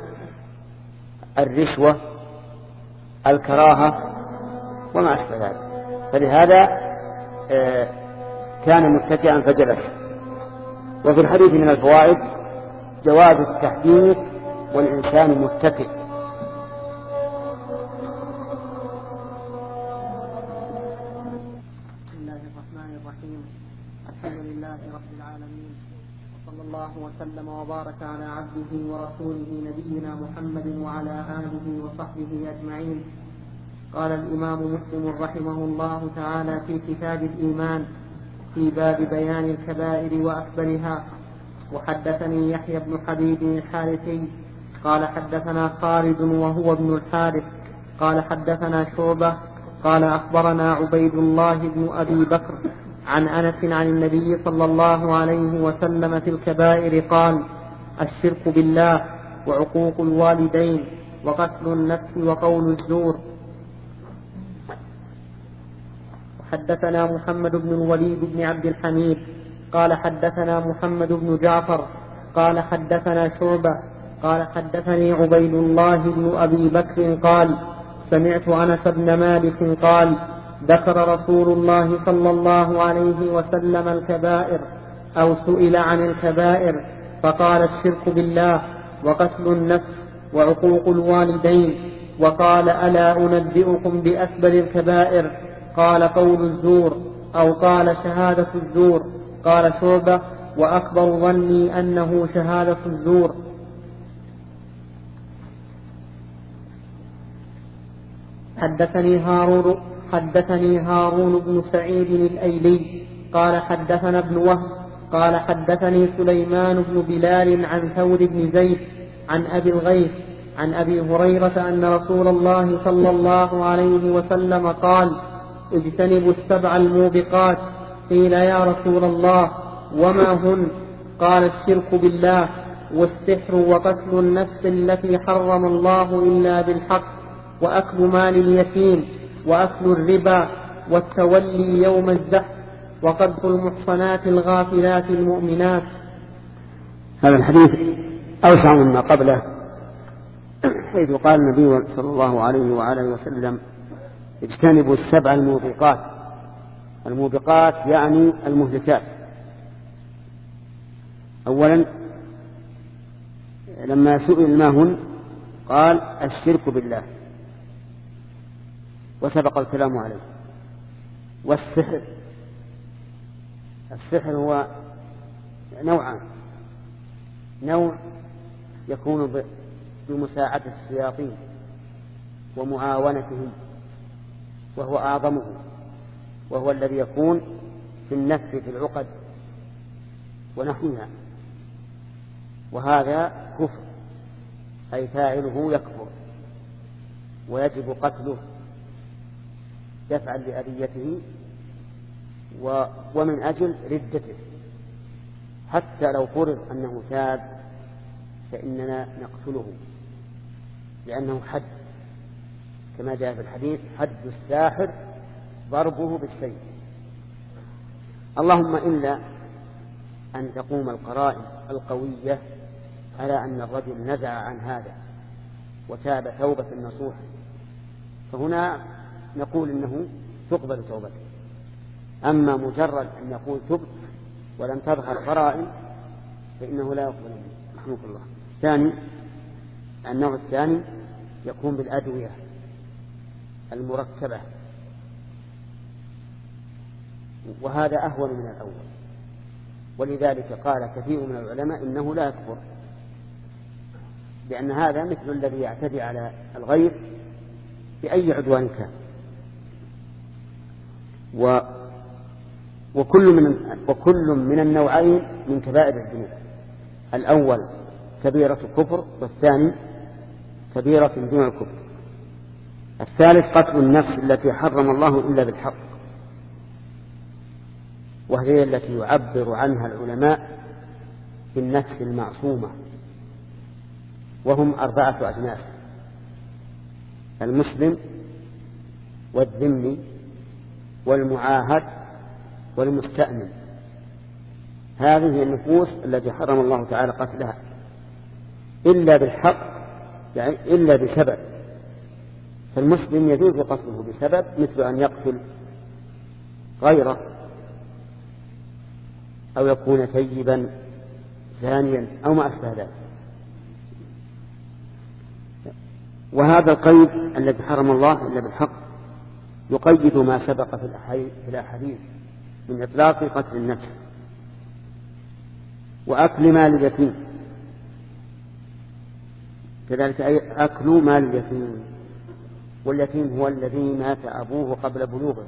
الرشوة، الكراهة وما أشبه ذلك. فلهذا كان متكئا فجلس. وفي الحديث من الفوائد جواز التحديث والإنسان متكئ. بسم الله الرحمن الرحيم، الحمد لله رب العالمين، وصلى الله وسلم وبارك على عبده ورسوله نبينا محمد وعلى آله وصحبه أجمعين. قال الإمام مسلم رحمه الله تعالى في كتاب الإيمان في باب بيان الكبائر وأكبرها: وحدثني يحيى بن حبيب الحارثي قال حدثنا خالد وهو ابن الحارث قال حدثنا شعبة قال أخبرنا عبيد الله بن أبي بكر عن أنس عن النبي صلى الله عليه وسلم في الكبائر قال: الشرك بالله وعقوق الوالدين وقتل النفس وقول الزور. حدثنا محمد بن الوليد بن عبد الحميد قال حدثنا محمد بن جعفر قال حدثنا شعبة قال حدثني عبيد الله بن أبي بكر قال: سمعت أنس بن مالك قال: ذكر رسول الله صلى الله عليه وسلم الكبائر أو سئل عن الكبائر فقال: الشرك بالله وقتل النفس وعقوق الوالدين، وقال: ألا أنبئكم بأكبر الكبائر؟ قال: قول الزور، أو قال: شهادة الزور. قال شعبة: وأكبر ظني أنه شهادة الزور. حدثني هارون بن سعيد الأيلي قال حدثنا ابن وهب قال حدثني سليمان بن بلال عن ثور بن زيد عن أبي الغيث عن أبي هريرة أن رسول الله صلى الله عليه وسلم قال: اجتنبوا السبع الموبقات. قيل: يا رسول الله وما هن؟ قال: الشرك بالله والسحر وقتل النفس التي حرم الله إلا بالحق وأكل مال اليتيم وأكل الربا والتولي يوم الزحف وقذف المحصنات الغافلات المؤمنات. هذا الحديث أوسع مما قبله، حيث قال النبي صلى الله عليه وعلى وسلم: اجتنبوا السبع الموبقات. الموبقات يعني المهلكات. أولا لما سئل ما هن قال: الشرك بالله، وسبق الكلام عليه. والسحر، السحر هو نوعان: نوع يكون بمساعدة الشياطين ومعاونتهم وهو أعظمه، وهو الذي يكون في النفس في العقد ونحوها، وهذا كفر، أي فاعله يكفر ويجب قتله دفعا لأذيته ومن أجل ردته. حتى لو فرض أنه تاب فإننا نقتله، لأنه حد، كما جاء في الحديث: حد الساحر ضربه بالسيف. اللهم إلا أن تقوم القرائن القوية على أن الرجل نزع عن هذا وتاب توبة نصوحا، فهنا نقول إنه تقبل توبته. أما مجرد أن نقول تبت ولم تظهر قرائن فإنه لا يقبل منه، رحمه الله. ثاني، النوع الثاني يكون بالأدوية المركبة، وهذا أهون من الأول، ولذلك قال كثير من العلماء إنه لا يكفر، لأن هذا مثل الذي يعتدي على الغير بأي عدوان كان. وكل من النوعين من كبائر الذنوب: الأول كبيرة الكفر، والثاني كبيرة دون الكفر. الثالث قتل النفس التي حرم الله إلا بالحق، وهي التي يعبر عنها العلماء بالنفس المعصومة، وهم 4 أجناس: المسلم والذمي والمعاهد والمستأمن. هذه هي النفوس التي حرم الله تعالى قتلها إلا بالحق، يعني إلا بسبب. فالمسلم يجوز قتله بسبب، مثل أن يقتل غيره، أو يكون ثيبا زانيا أو ما أشبه ذلك. وهذا القيد الذي حرم الله إلا بالحق يقيد ما سبق في الأحاديث من إطلاق قتل النفس وأكل مال اليتيم، كذلك أكل مال اليتيم. واليتيم هو الذي مات أبوه قبل بلوغه،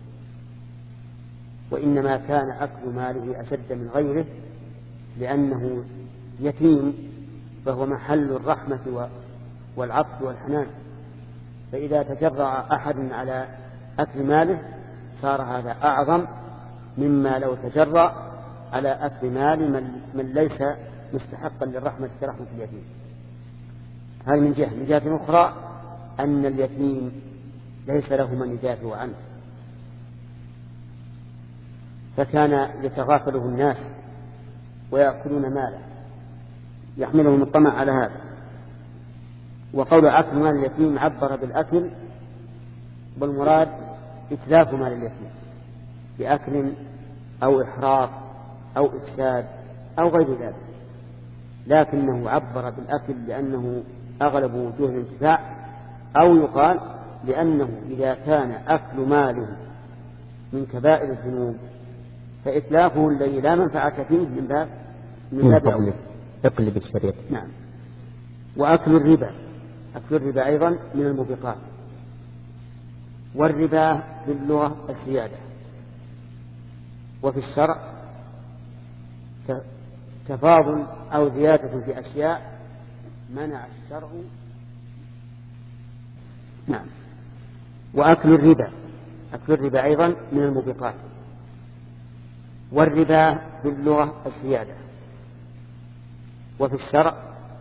وإنما كان أكل ماله أشد من غيره لأنه يتيم، فهو محل الرحمة والعطف والحنان، فإذا تجرع أحد على أكل ماله صار هذا أعظم مما لو تجرأ على أكل مال من ليس مستحقا للرحمة كرحمة اليتيم. هذه من جهة. من جهة أخرى أن اليتيم ليس له من يدافع عنه، فكان يتغافله الناس ويأكلون ماله يحملهم الطمع على هذا. وقول أكل مال اليتيم عبر بالأكل، والمراد إتلاف مال اليتيم بأكل أو إحراق أو إفساد أو غير ذلك، لكنه عبر بالأكل لأنه أغلب وجوه الانتفاع، أو يقال لأنه إذا كان أكل ماله من كبائر الذنوب فإتلافه الذي لا منفعة فيه من باب أولى. اقلب الشريط. نعم. وأكل الربا، أكل الربا أيضا من الموبقات. والربا باللغة الزيادة، وفي الشرع تفاضل أو زيادة في أشياء منع الشرع. نعم. وأكل الربا، أكل الربا أيضا من الموبقات. والربا باللغة الزيادة، وفي الشرع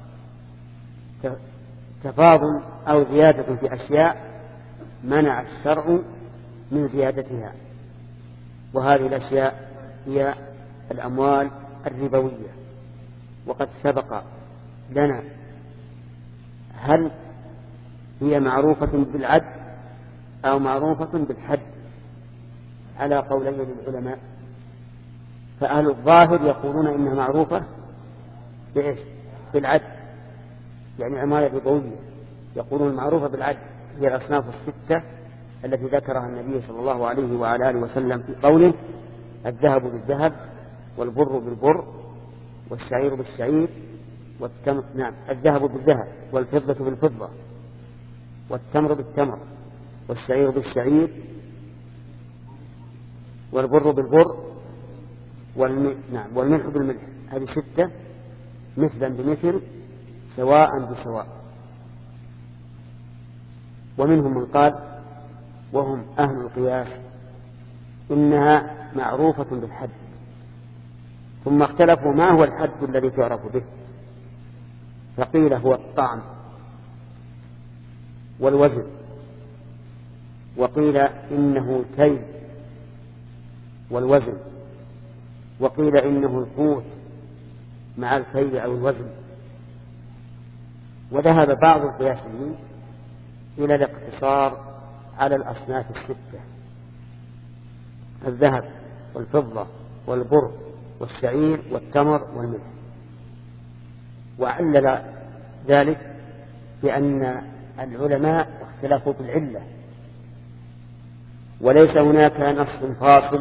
تفاضل أو زيادة في أشياء منع الشرع من زيادتها. وهذه الأشياء هي الأموال الربوية. وقد سبق لنا هل هي معروفة بالعد أو معروفة بالحد على قولين للعلماء. فأهل الظاهر يقولون إنها معروفة بإيش؟ بالعد، يعني عمالة ربوية. يقولون معروفة بالعد هي الأصناف الستة التي ذكرها النبي صلى الله عليه وعلى آله وسلم في قوله: الذهب بالذهب، والبر بالبر، والشعير بالشعير، والتمر. نعم، الذهب بالذهب، والفضة بالفضة، والتمر بالتمر، والشعير بالشعير، والبر بالبر، والملح بالملح. هذه ستة، مثلا بمثل، سواء بسواء. ومنهم من قال، وهم أهل القياس، إنها معروفة بالحد. ثم اختلفوا ما هو الحد الذي تعرف به، فقيل هو الطعم والوزن، وقيل إنه كيل والوزن، وقيل إنه القوت مع الكيل أو الوزن. وذهب بعض القياسيين إلى الاقتصار على الأصناف الستة: الذهب والفضة والبر والشعير والتمر والملح. وعلل ذلك بأن العلماء اختلفوا في العلة، وليس هناك نص فاصل،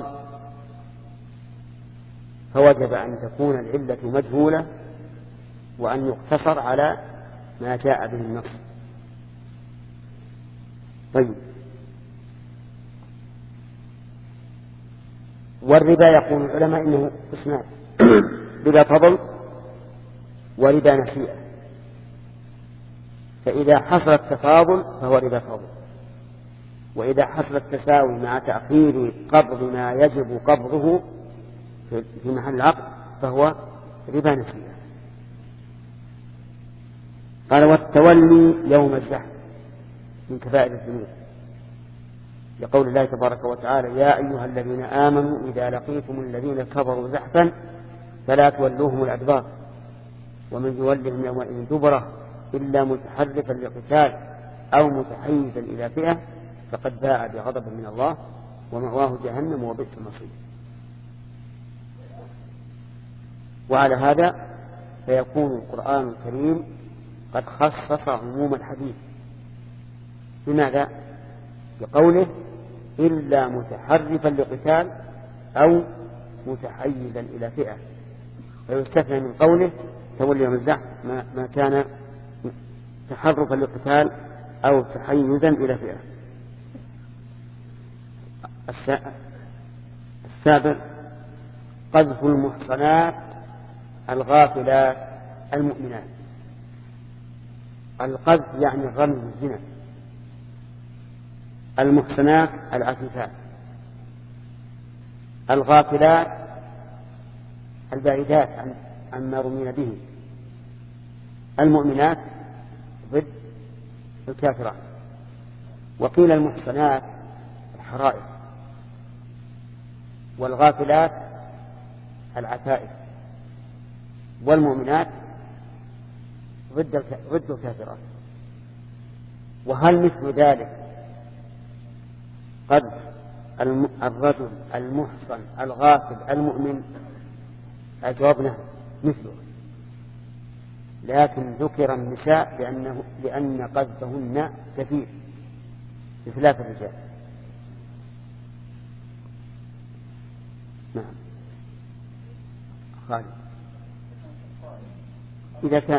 فوجب أن تكون العلة مجهولة وأن يقتصر على ما جاء به النص. طيب. والربا يقول العلماء إنه قسمان: ربا فضل وربا نسيئة. فإذا حصل التفاضل فهو ربا فضل، وإذا حصل التساوي مع تأخير قبض ما يجب قبضه في محل العقد فهو ربا نسيئة. قال: والتولي يوم الزحف من كبائر الذنوب، لقول الله تبارك وتعالى: يا أيها الذين آمنوا إذا لقيتم الذين كفروا زحفا فلا تولوهم الأدبار ومن يولهم يومئذ دبره إلا متحرفا لقتال أو متحيزا إلى فئة فقد باء بغضب من الله ومأواه جهنم وبئس المصير. وعلى هذا فيكون القرآن الكريم قد خصص عموم الحديث. بماذا؟ بقوله: إلا متحرفا لقتال أو متحيزا إلى فئة. فيستثنى من قوله تولي يوم الزحف ما كان تحرفا لقتال أو تحيزا إلى فئة. السابع: قذف المحصنات الغافلات المؤمنات. القذف يعني الرمي بالزنا. المحصنات العفيفات. الغافلات البعيدات عما رمين به، المؤمنات ضد الكافرات. وقيل المحصنات الحرائر، والغافلات العفائف، والمؤمنات ضد الكافرات. وهل مثل ذلك قد الرجل المحصن الغافل المؤمن؟ الجواب نعم مثله، لكن ذكر النساء لأن قذفهن كثير بخلاف الرجال. نعم خالد إذا كان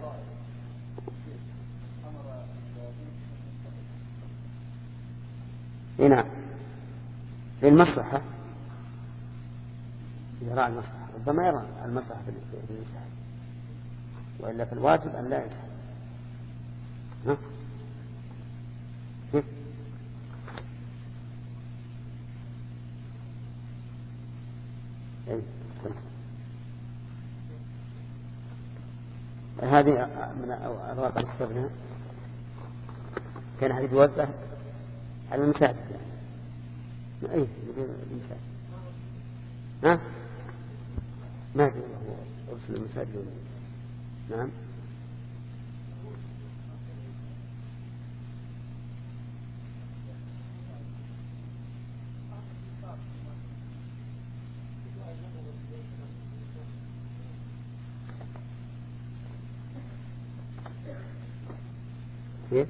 هنا للمصلحة، إذا رأى المصلحة ربما يرى المصلحة في الإنسان، وإلا في الواجب أن لا ينسحب. ها؟ كيف؟ هذه من الأوراق اللي كتبناها كان هذه توزع على المساجد يعني. أي المساجد. ها؟ ما أدري هو أرسل المساجد ولا. نعم. كيف؟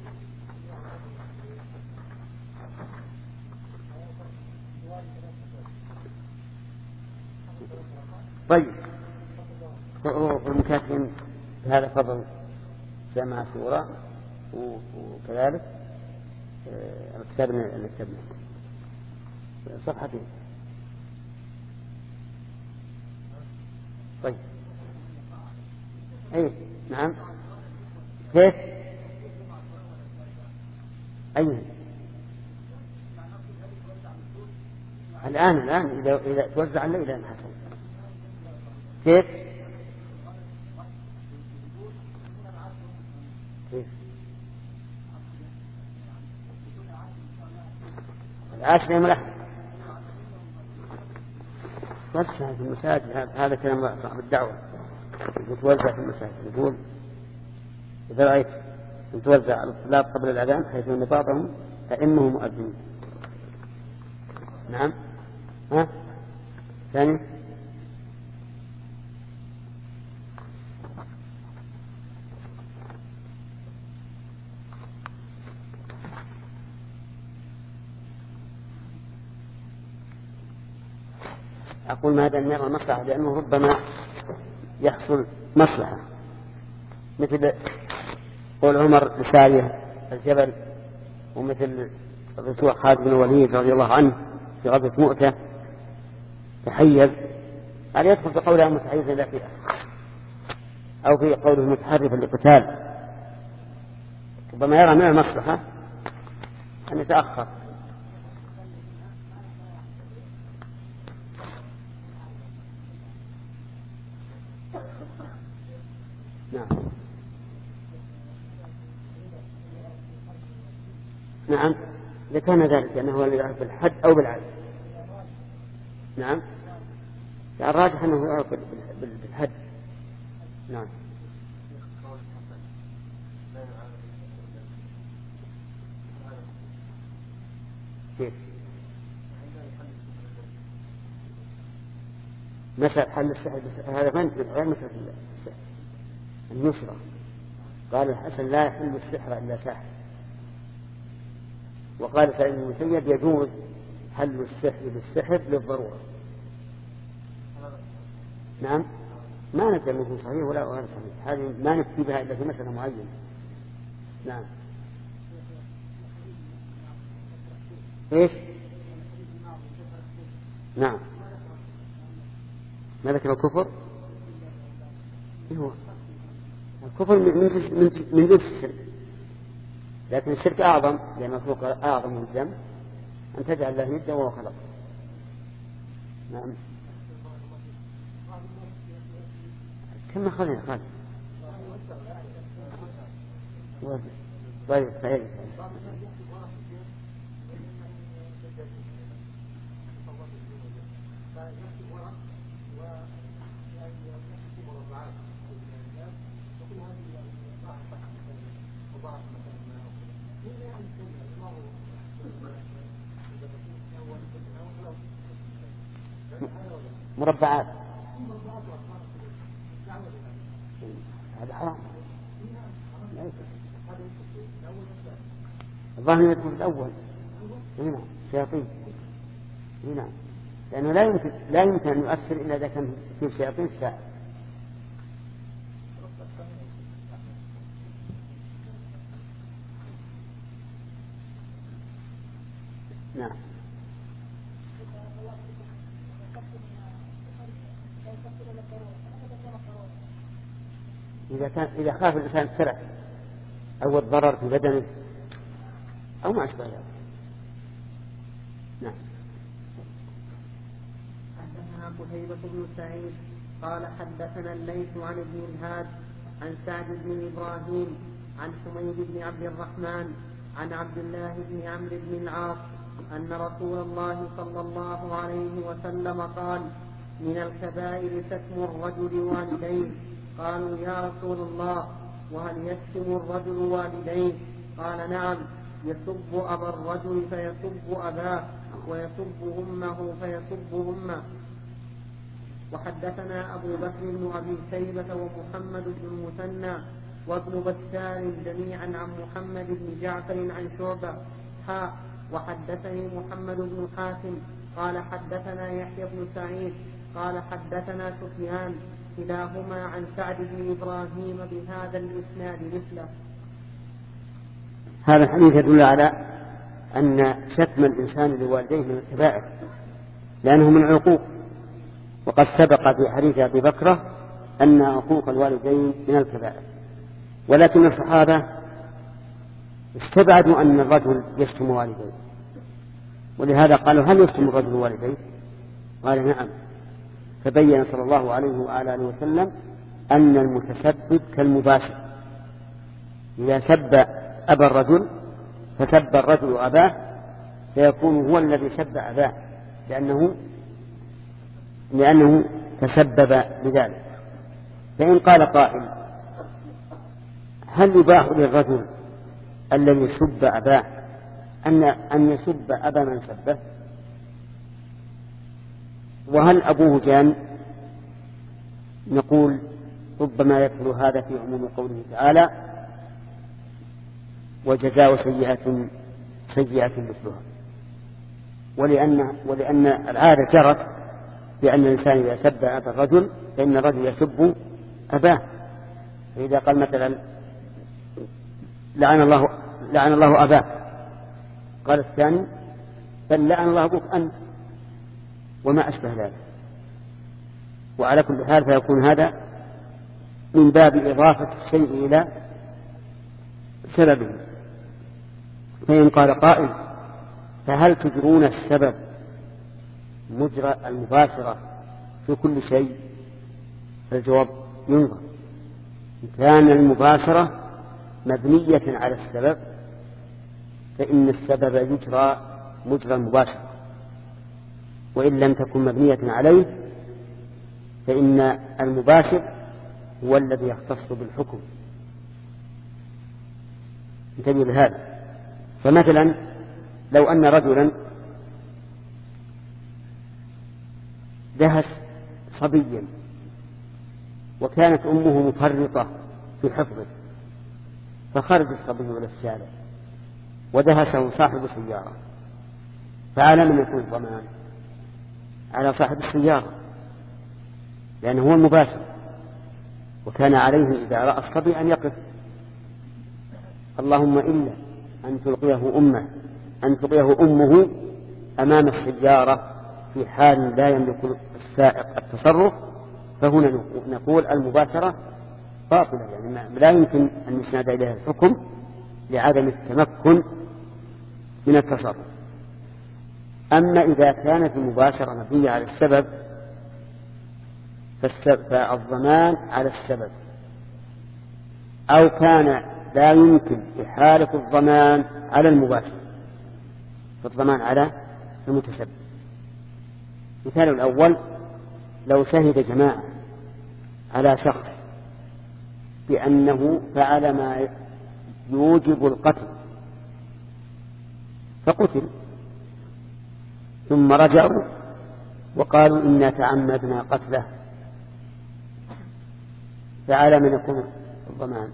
طيب والمكاتبين هذا فضل جمع سورة وكذلك الكتاب اللي كتبناه صفحتين. طيب اي نعم. كيف؟ أي الآن إذا توزع الليلة حسن. كيف؟ العاشر يوم الأحد توزع في المساجد. هذا كلام صاحب الدعوة يتوزع في المساجد. يقول إذا رأيت أن توزع على الصلاة قبل الأذان حيث أن بعضهم أئمه مؤذنين. نعم. ها ثاني أقول ما هذا النعمة مصلحة، لأنه ربما يحصل مصلحة، مثل قول عمر لسارية الجبل، ومثل رسول خالد بن الوليد رضي الله عنه في غزوة مؤتة تحيز. هل يدخل في قولها متحيزا إلى فئة، أو في قوله متحرفا لقتال؟ ربما يرى من المصلحة أن يتأخر. نعم إذا كان ذلك أنه يعرف بالحد أو بالعدل. نعم الراجح أنه يعرف بالحد. نعم. كيف؟ مسألة حل السحر هذا غير مسألة السحر النشرة. قال الحسن لا يحل السحر إلا ساحر. وقال سعيد بن المسيب يجوز حل السحر بالسحر للضرورة. نعم ما ندري أنه صحيح ولا غير صحيح، هذه ما نفتي بها إلا في مسألة معينة. نعم. إيش؟ نعم ما ذكر الكفر؟ إيه هو الكفر من جنس الشرك، لكن الشرك أعظم، لأن المخلوق أعظم من الذنب أن تجعل له ندا وهو خلق. نعم كما خلينا طيب طيب مربعات هذا حرام الظاهر يكون في الأول هنا شياطين هنا لأنه لا يمكن أن يؤثر إلا إذا كان في شياطين ساعة. نعم إذا خاف الإنسان السرعة أو الضرر في بدنه أو ما أشبه ذلك. نعم. حدثنا قتيبة بن سعيد قال حدثنا الليث عن ابن الهاد عن سعد بن إبراهيم عن حميد بن عبد الرحمن عن عبد الله بن عمرو بن العاص أن رسول الله صلى الله عليه وسلم قال: من الكبائر شتم الرجل والديه. قالوا: يا رسول الله وهل يشتم الرجل والديه؟ قال: نعم، يسب أبا الرجل فيسب أباه، ويسب أمه فيسب أمه. وحدثنا أبو بكر بن أبي شيبة ومحمد بن المثنى وابن بشار جميعا عن محمد بن جعفر عن شعبة وحدثني محمد بن حاتم قال حدثنا يحيى بن سعيد قال حدثنا سفيان كلاهما عن سعد بن إبراهيم بهذا الإسناد مثله. هذا الحديث يدل على أن شتم الإنسان لوالديه من الكبائر لأنه من العقوق، وقد سبق في حديث أبي بكر أن عقوق الوالدين من الكبائر، ولكن الصحابة استبعدوا أن الرجل يشتم والديه، ولهذا قالوا: هل يشتم الرجل والديه؟ قال: نعم. فبين صلى الله عليه وآله وسلم أن المتسبب كالمباشر، إذا سب أبا الرجل فسب الرجل أباه فيكون هو الذي سب أباه لأنه تسبب بذلك. فإن قال قائل: هل يباح للرجل الذي يسب أباه أن يسب أبا من سبه؟ وهل أبوه جان؟ نقول: ربما يدخل هذا في عموم قوله تعالى: وجزاء سيئة سيئة مثلها، ولأن العادة جرت بأن الإنسان إذا سب أبا الرجل فإن الرجل يسب أباه. فإذا قال مثلا: لعن الله أباه، قال الثاني: بل لعن الله أبوك أنت، وما أشبه ذلك. وعلى كل حال فيكون هذا من باب إضافة الشيء إلى سببه. فإن قال قائل: فهل تجرون السبب مجرى المباشرة في كل شيء؟ فالجواب: ينظر. إن كان المباشرة مبنية على السبب فإن السبب يجرى مجرى المباشرة، وإن لم تكن مبنية عليه فإن المباشر هو الذي يختص بالحكم. انتبه لهذا. فمثلا لو أن رجلا دهس صبيا وكانت أمه مفرطة في حفظه، فخرج الصبي إلى الشارع ودهسه صاحب سيارة، فعلى من يكون الضمان؟ على صاحب السيارة، لأنه هو المباشر، وكان عليه إذا رأى الصبي أن يقف، اللهم إلا أن تلقيه أمه أمام السيارة في حال لا يملك السائق التصرف، فهنا نقول المباشرة باطلة، يعني لا يمكن أن يسند إليها الحكم لعدم التمكن من التصرف. أما إذا كانت المباشرة مبنية على السبب فالضمان على السبب، أو كان لا يمكن إحالة الضمان على المباشر فالضمان على المتسبب. مثال الأول: لو شهد جماعة على شخص بأنه فعل ما يوجب القتل فقتل، ثم رجعوا وقالوا إنا تعمدنا قتله، فعلى من يكون الضمان؟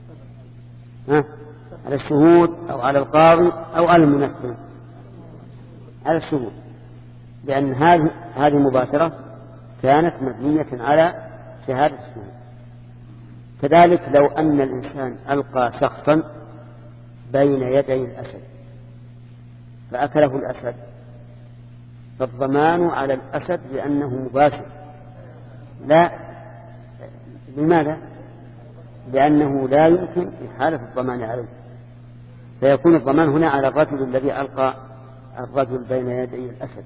على الشهود أو على القاضي أو على الممثل؟ على الشهود، لأن هذه المباشرة كانت مبنية على شهادة الشهود. كذلك لو أن الإنسان ألقى شخصا بين يدي الأسد فأكله الأسد فالضمان على الأسد لأنه مباشر. لا، لماذا؟ لأنه لا يمكن إحالة الضمان عليه، فيكون الضمان هنا على الرجل الذي ألقى الرجل بين يدي الأسد.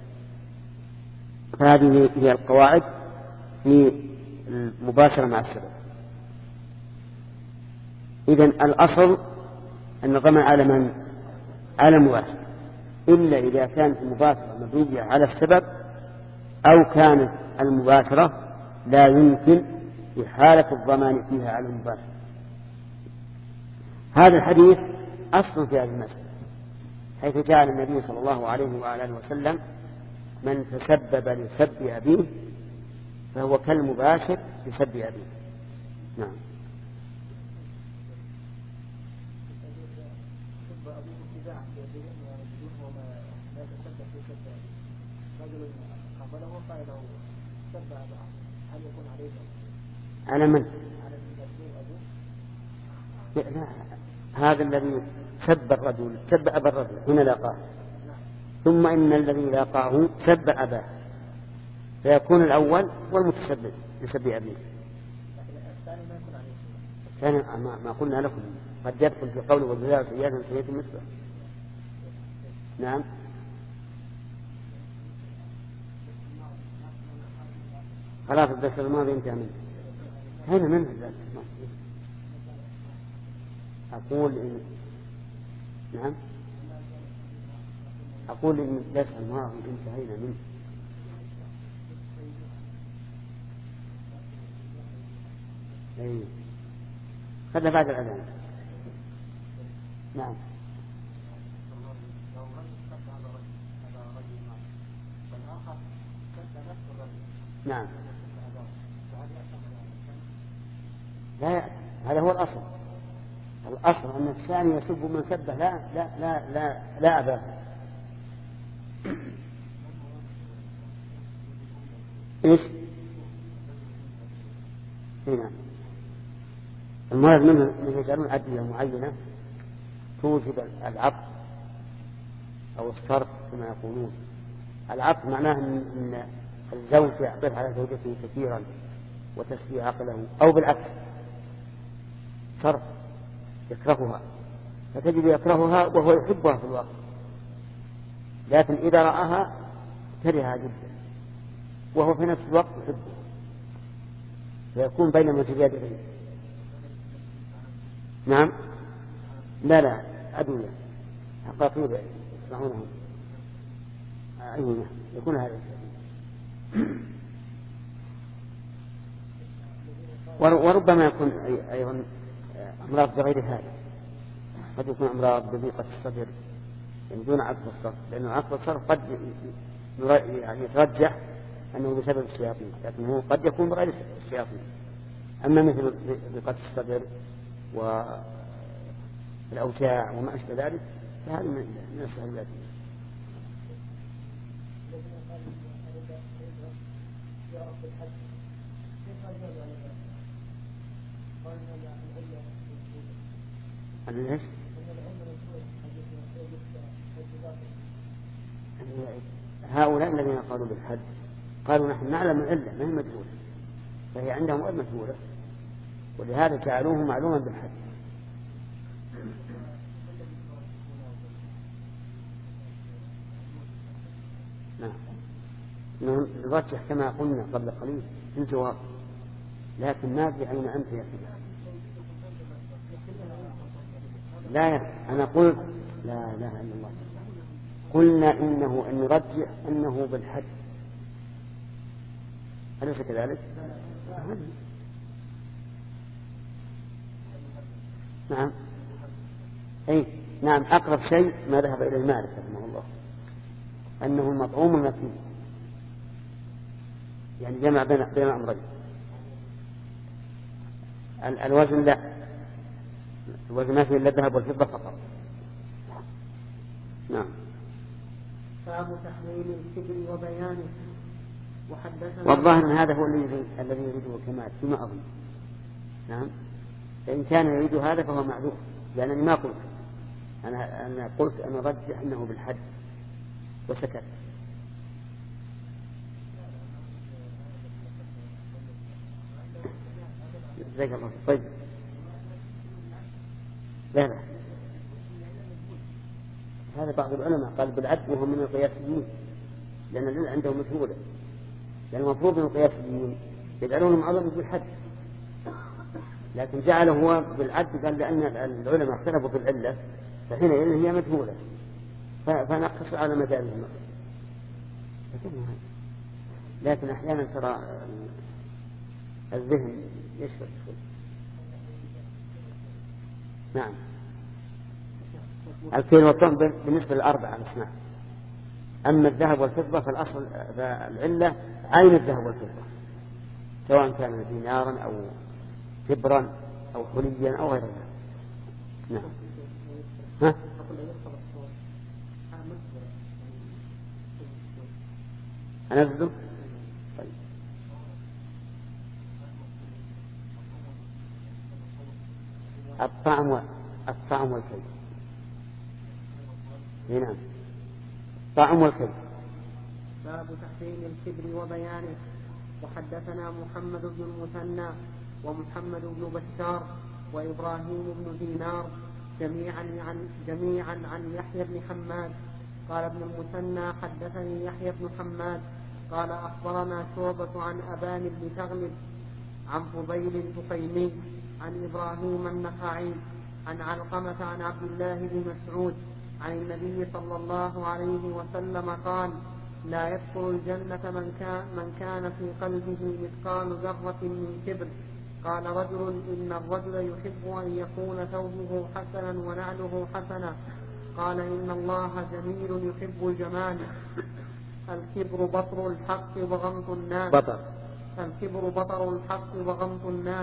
فهذه هي القواعد في المباشرة مع السبب. إذن الأصل أن الضمان على من؟ على المباشر، إلا إذا كانت المباشرة مبنية على السبب أو كانت المباشرة لا يمكن إحالة الضمان فيها على المباشرة. هذا الحديث أصل في هذه المسألة، حيث جاء النبي صلى الله عليه وآله وسلم: من تسبب لسب أبيه فهو كالمباشر لسب أبيه. نعم. على من؟ لا، هذا الذي سب الرجل سب أبا الرجل هنا لاقاه، ثم إن الذي لاقاه سب أباه، فيكون الأول والمتسبب لسب أبيه. الثاني ما قلنا لكم قد يدخل في قوله والجزاء سيئة سيئة مثله. نعم. خلاص الدرس الماضي انتهى منه. هنا منه الدرس الماضي. أقول إن نعم أقول إن الدرس الماضي انتهينا منه. أي خذ بعد الأذان. نعم. نعم. لا، هذا هو الأصل. الأصل أن الثاني يسب من سبه لا لا لا لا لا أباه. إيش؟ هنا المراد منه يجعلون أدلة معينة توجب العقد أو الصرف كما يقولون. العقد معناه أن الزوج يعقد على زوجته كثيرا وتسلي عقله، أو بالعكس صرف يكرهها، فتجد يكرهها وهو يحبها في الواقع، لكن إذا رآها كرهها جدا وهو في نفس الوقت يحبها، فيكون بين متجادلين. نعم. لا أدوية حقاقية يسمعونهم. أيوة يكون هذا وربما يكون أيضا أمراض بغير هذا، قد يكون أمراض بضيقة الصدر يعني دون عقد الصرف، لأن عقد الصرف قد يعني يترجح أنه بسبب الشياطين، لكن هو قد يكون بغير الشياطين. أما مثل ضيقة الصدر والأوجاع وما أشبه ذلك فهذا من السهولات. هؤلاء الذين قالوا بالحد قالوا نحن نعلم العلة ما هي مجهولة، فهي عندهم غير مجهولة، ولهذا جعلوه معلوما بالحد. نرجح كما قلنا قبل قليل في الجواب، لكن ما أدري أين أنت يا أخي. لا أنا قلت لا إله إلا الله، قلنا إنه أن نرجح أنه بالحد، أليس كذلك؟ نعم أي نعم، أقرب شيء ما ذهب إلى المالك رحمه الله أنه المطعوم المكي، يعني جمع بين أمرين. الوزن لا، الوزن ما فيه إلا الذهب والفضة فقط. نعم. باب تحليل الكبر وبيانه. وحدثنا والظاهر أن هذا هو الذي يريده الكمال فيما أظن. نعم، فإن كان يريد هذا فهو معذور، لأنني ما قلت، أنا قلت أنا رجح أنه بالحد وسكت. جزاك الله. طيب لا هذا بعض العلماء قال بالعد وهم من القياسيين، لأن العلم عندهم مجهولة، لأن المفروض من القياسيين يجعلونهم عظم بالحد، لكن جعله هو بالعد قال لأن العلماء اختلفوا في العلة، فحينئذ هي مجهولة فنقص على مجالهم. لكن أحيانا ترى الذهن يشفى. نعم. الكيل والطعم بالنسبة للأربعة الأصناف، أما الذهب والفضة فالأصل العلة عين الذهب والفضة، سواء كان دينارا أو تبرا أو حليا أو غير ذلك. نعم. ها؟ أنزله؟ طيب. الطعم والكيل. نعم، طعم والكيل. باب تحسين الكبر وبيانه. وحدثنا محمد بن المثنى ومحمد بن بشار وإبراهيم بن دينار جميعا عن يحيى بن حماد قال ابن المثنى حدثني يحيى بن حماد قال أخبرنا شعبة عن أبان بن تغلب عن فضيل التقيمي عن إبراهيم النخعي عن علقمة عن عبد الله بن مسعود عن النبي صلى الله عليه وسلم قال لا يدخل الجنة من كان في قلبه مثقال ذرة من كبر. قال رجل إن الرجل يحب أن يكون ثوبه حسنا ونعله حسنا. قال إن الله جميل يحب الجمال. الكبر بطر الحق وغمط الناس. الكبر بطر الحق وغمط الناس.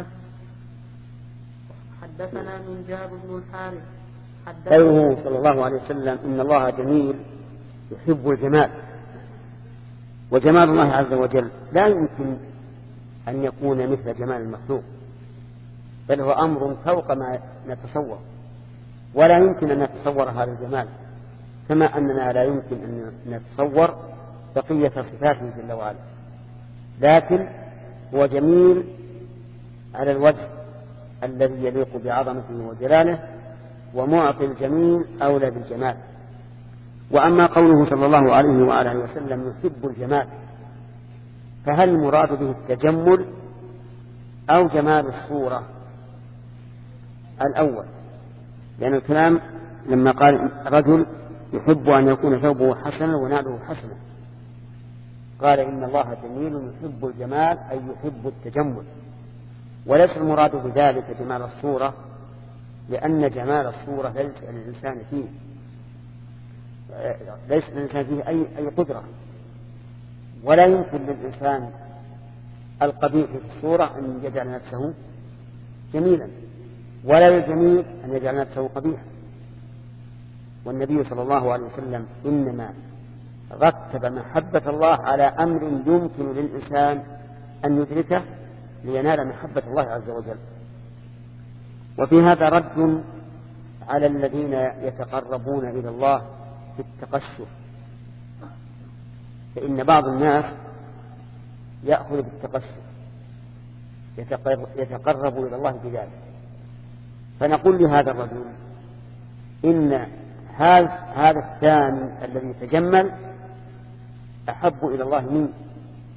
حدثنا من جابر بن الحارث قوله صلى الله عليه وسلم إن الله جميل يحب الجمال، وجمال الله عز وجل لا يمكن أن يكون مثل جمال المخلوق، بل هو أمر فوق ما نتصور، ولا يمكن أن نتصور هذا الجمال، كما أننا لا يمكن أن نتصور بقية صفاته جل وعلا، لكن هو جميل على الوجه الذي يليق بعظمته وجلاله، ومعطي الجميل أولى بالجمال. وأما قوله صلى الله عليه وآله وسلم يحب الجمال، فهل المراد به التجمل أو جمال الصورة؟ الأول، لأن الكلام لما قال رجل يحب أن يكون ثوبه حسنا ونعله حسنا، قال إن الله جميل يحب الجمال أي يحب التجمل، وليس المراد بذلك جمال الصورة، لأن جمال الصورة ليس للإنسان فيه أي قدرة، ولا يمكن للإنسان القبيح في الصورة أن يجعل نفسه جميلا، ولا للجميل أن يجعل نفسه قبيحا. والنبي صلى الله عليه وسلم إنما رتب محبة الله على أمر يمكن للإنسان أن يدركه لينال محبة الله عز وجل. وفي هذا رد على الذين يتقربون إلى الله بالتقشف، فإن بعض الناس يأخذ بالتقشف يتقرب إلى الله بذلك، فنقول لهذا الرجل إن هذا الثاني الذي يتجمل أحب إلى الله منه،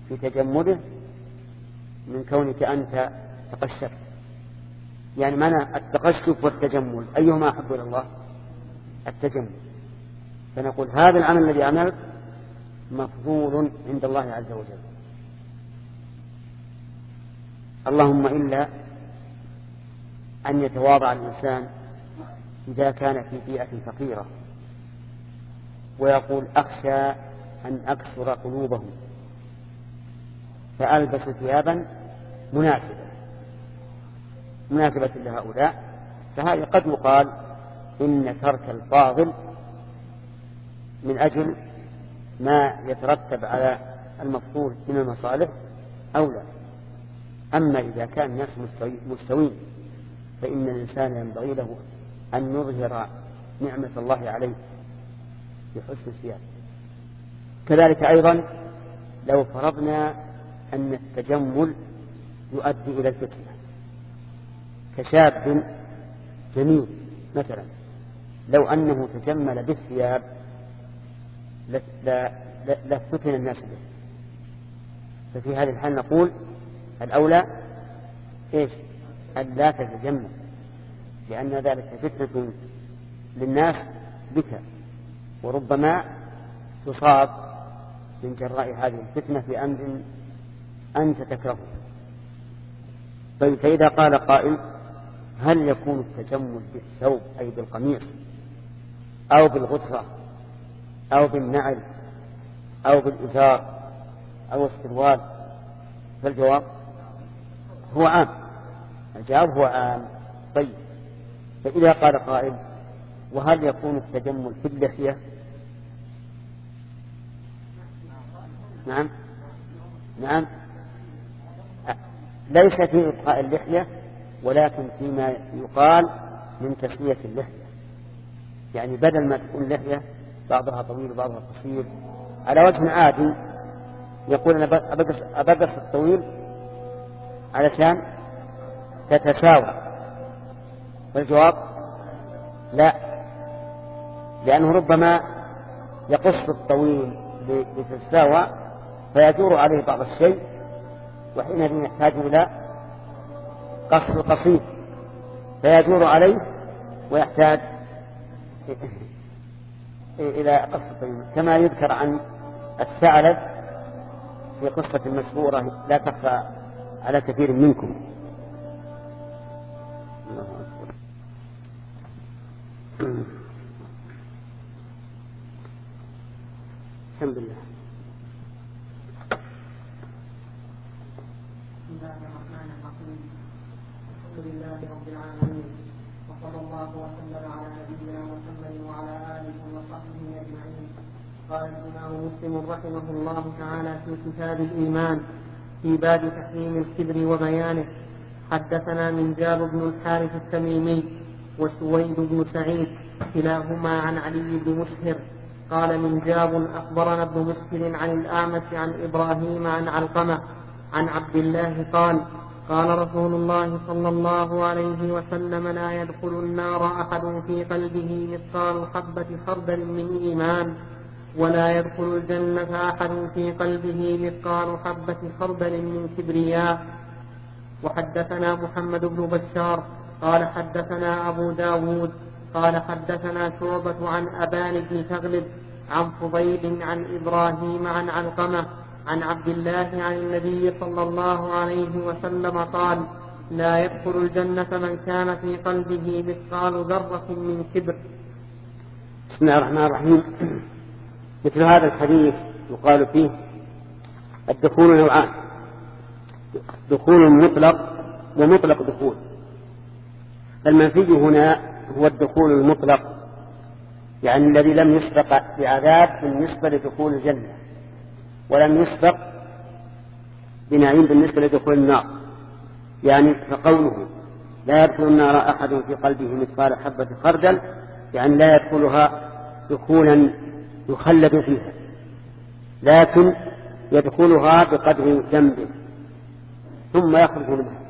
في تجمله من كونك أنت تقشفت. يعني معنى التقشف والتجمل أيهما أحب إلى الله؟ التجمل. فنقول هذا العمل الذي عملت مفضول عند الله عز وجل، اللهم إلا أن يتواضع الإنسان إذا كان في بيئة فقيرة ويقول أخشى أن أكسر قلوبهم فألبس ثيابا مناسبة لهؤلاء، فهذا قد يقال إن ترك الفاضل من أجل ما يترتب على المفضول من المصالح أولى. أما إذا كان الناس مستوين فإن الإنسان ينبغي له أن يظهر نعمة الله عليه بحسن الثياب. كذلك أيضا لو فرضنا أن التجمل يؤدي إلى الفتنة، كشاب جميل مثلا لو أنه تجمل بالثياب لفتن الناس به، ففي هذه الحال نقول الأولى إيش؟ أن لا تتجمل، لأن ذلك فتنة للناس بك، وربما تصاب من جراء هذه الفتنة في أمر أنت تكرهه. طيب، فإذا قال قائل هل يكون التجمل بالثوب أي بالقميص أو بالغترة أو بالنعل أو بالإزار أو السروال؟ فالجواب هو عام. الجواب هو عام. طيب، فإذا قال قائل وهل يكون التجمل في اللحية؟ نعم ليس في إبقاء اللحية، ولكن فيما يقال من تسمية اللحية، يعني بدل ما تكون اللحية بعضها طويل وبعضها قصير على وجه عادي يقول أنا أبقص الطويل علشان تتساوى. والجواب لا، لأنه ربما يقص الطويل لتتساوى فيجور عليه بعض الشيء، وحينئذ يحتاج إلى قص القصير فيجور عليه ويحتاج إلى قص الطويل، كما يذكر عن الثعلب في قصة مشهورة لا تخفى على كثير منكم. الحمد لله. بسم الله الرحمن الرحيم. الحمد لله رب العالمين، وصلى الله وسلم على نبينا محمد وعلى آله وصحبه أجمعين. قال الإمام مسلم رحمه الله تعالى في كتاب الإيمان في باب تحريم الكبر وبيانه: حدثنا منجاب بن الحارث التميمي وسويد بن سعيد كلاهما عن علي بن مسهر قال منجاب أخبرنا ابن مسهر عن الأعمش عن إبراهيم عن علقمة عن عبد الله قال: قال رسول الله صلى الله عليه وسلم: لا يدخل النار أحد في قلبه مثقال حبة خردل من إيمان، ولا يدخل الجنة أحد في قلبه مثقال حبة خردل من كبرياء. وحدثنا محمد بن بشار قال حدثنا أبو داود قال حدثنا شعبة عن أبان بن تغلب عن فضيل عن إبراهيم عن علقمة عن عبد الله عن النبي صلى الله عليه وسلم قال: لا يدخل الجنة من كان في قلبه مثقال ذرة من كبر. بسم الله الرحمن الرحيم. مثل هذا الحديث يقال فيه الدخول نوعان: دخول مطلق ومطلق دخول. المنفي هنا هو الدخول المطلق، يعني الذي لم يسبق بعذاب بالنسبة لدخول الجنة، ولم يسبق بنعيم بالنسبة لدخول النار. يعني فقوله لا يدخل النار أحد في قلبه مثقال حبة خردل، يعني لا يدخلها دخولا يخلد فيها، لكن يدخلها بقدر ذنبه ثم يخرج منها.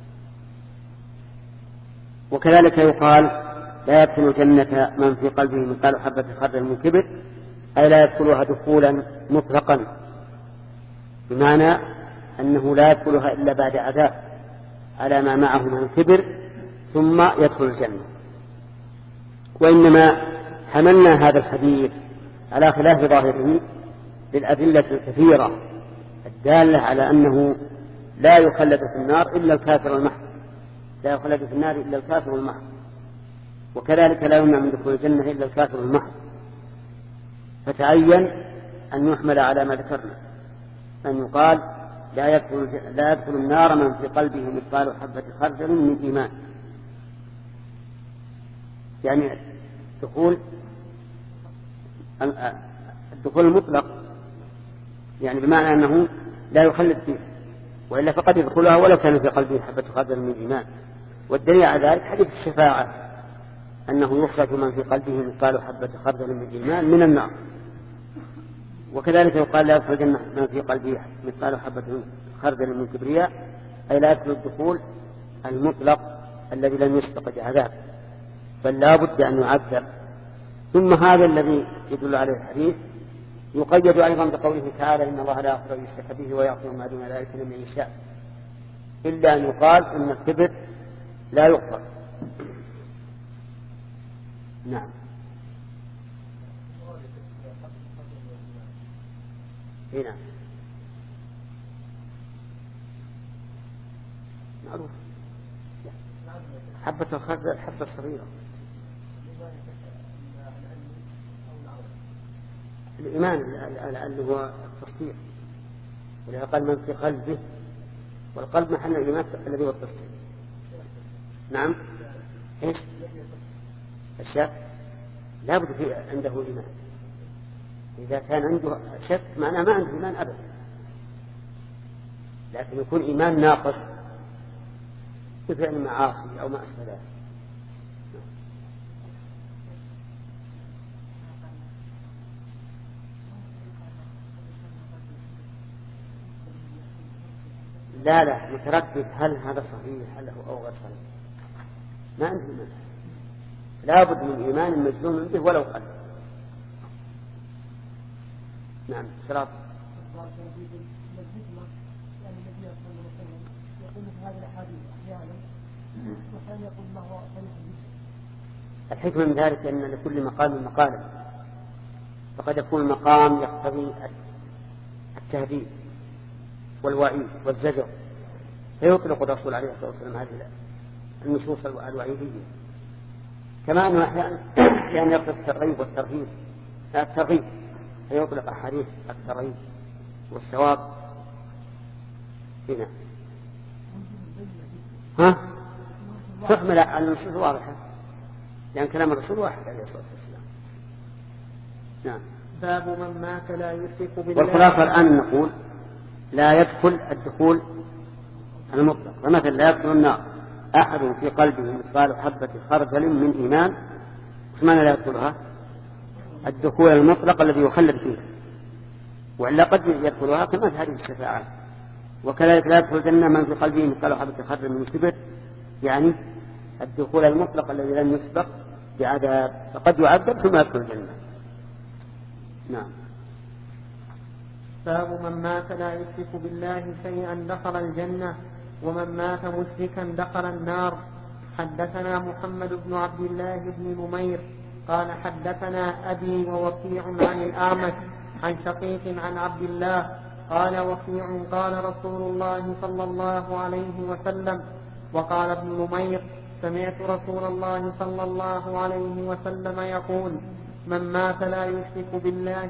وكذلك يقال لا يدخل الجنة من في قلبه مثقال حبة خردل من كبر، أي لا يدخلها دخولا مطلقا بمعنى أنه لا يدخلها إلا بعد عذاب على ما معه من كبر ثم يدخل الجنة. وإنما حملنا هذا الحديث على خلاف ظاهره بالأدلة الكثيرة الدالة على أنه لا يخلد في النار إلا الكافر المحض، لا يخلد في النار إلا الكافر المحض، وكذلك لا يمنع من دخول الجنة إلا الكافر المحض. فتعين أن يحمل على ما ذكرنا، أن يقال لا يدخل النار من في قلبه مثقال حبة خردل من إيمان، يعني الدخول المطلق، يعني بمعنى أنه لا يخلد فيه، وإلا فقد يدخلها ولو كان في قلبه حبة خردل من إيمان. والدليل على ذلك حديث الشفاعة، أنه يخرج من في قلبه مثقال حبة خردل من إيمان من النار. وكذلك يقال لا يدخل الجنة من في قلبه مثقال حبة خردل من كبرياء، أي لا يدخل الدخول المطلق الذي لم يسبق بعذاب، بل لا بد أن يعذب. ثم هذا الذي يدل عليه الحديث يقيد أيضا بقوله تعالى إن الله لا يغفر أن يشرك به ويغفر ما دون ذلك لمن يشاء، إلا أن يقال إن الكبر لا يغفر. نعم. هنا معروف حبة الخردل حبة صغيرة. الإيمان اللي هو التصديق، ولهذا قال من في قلبه، والقلب محل الإيمان الذي هو التصديق. نعم. إيش الشك؟ لا بد عنده إيمان. إذا كان عنده شك معناه ما عنده إيمان أبدا، لكن يكون إيمان ناقص بفعل المعاصي أو ما أشبه ذلك. لا متردد هل هذا صحيح هل هو أو غير صحيح، ما عنده إيمان، لا بد من إيمان مجزوم به ولو قل. نعم. شراب الحكمة من ذلك أن لكل مقام مقالا، فقد يكون المقام يقتضي التهديد والوعيد والزجر، فيطلق الرسول عليه الصلاة والسلام هذه النصوص الوعيدية، كما أنه أحيانا يقتضي الترغيب والترهيب، الترغيب فيطلق أحاديث الترغيب والثواب. هنا تحمل على النصوص واضحة، لأن كلام الرسول واحد عليه الصلاة والسلام. نعم. باب من مات لا يشرك بالله. والخلاصة الآن نقول لا يدخل الدخول المطلق، فمثلا لا يدخل النار أحد في قلبه مثقال حبة خردل من إيمان، وش معنى لا يدخلها؟ الدخول المطلق الذي يخلد فيه، وإلا قد يدخلها كما في هذه الشفاعة. وكذلك لا يدخل الجنة من في قلبه مثقال حبة خردل من كبر، يعني الدخول المطلق الذي لم يسبق بعذاب، فقد يعذب ثم يدخل الجنة. نعم. باب من مات لا يشرك بالله شيئا دخل الجنة، ومن مات مشركا دخل النار. حدثنا محمد بن عبد الله بن نمير قال حدثنا أبي ووكيع عن الأعمش عن شقيق عن عبد الله قال وكيع قال رسول الله صلى الله عليه وسلم. وقال ابن نمير سمعت رسول الله صلى الله عليه وسلم يقول من مات يشرك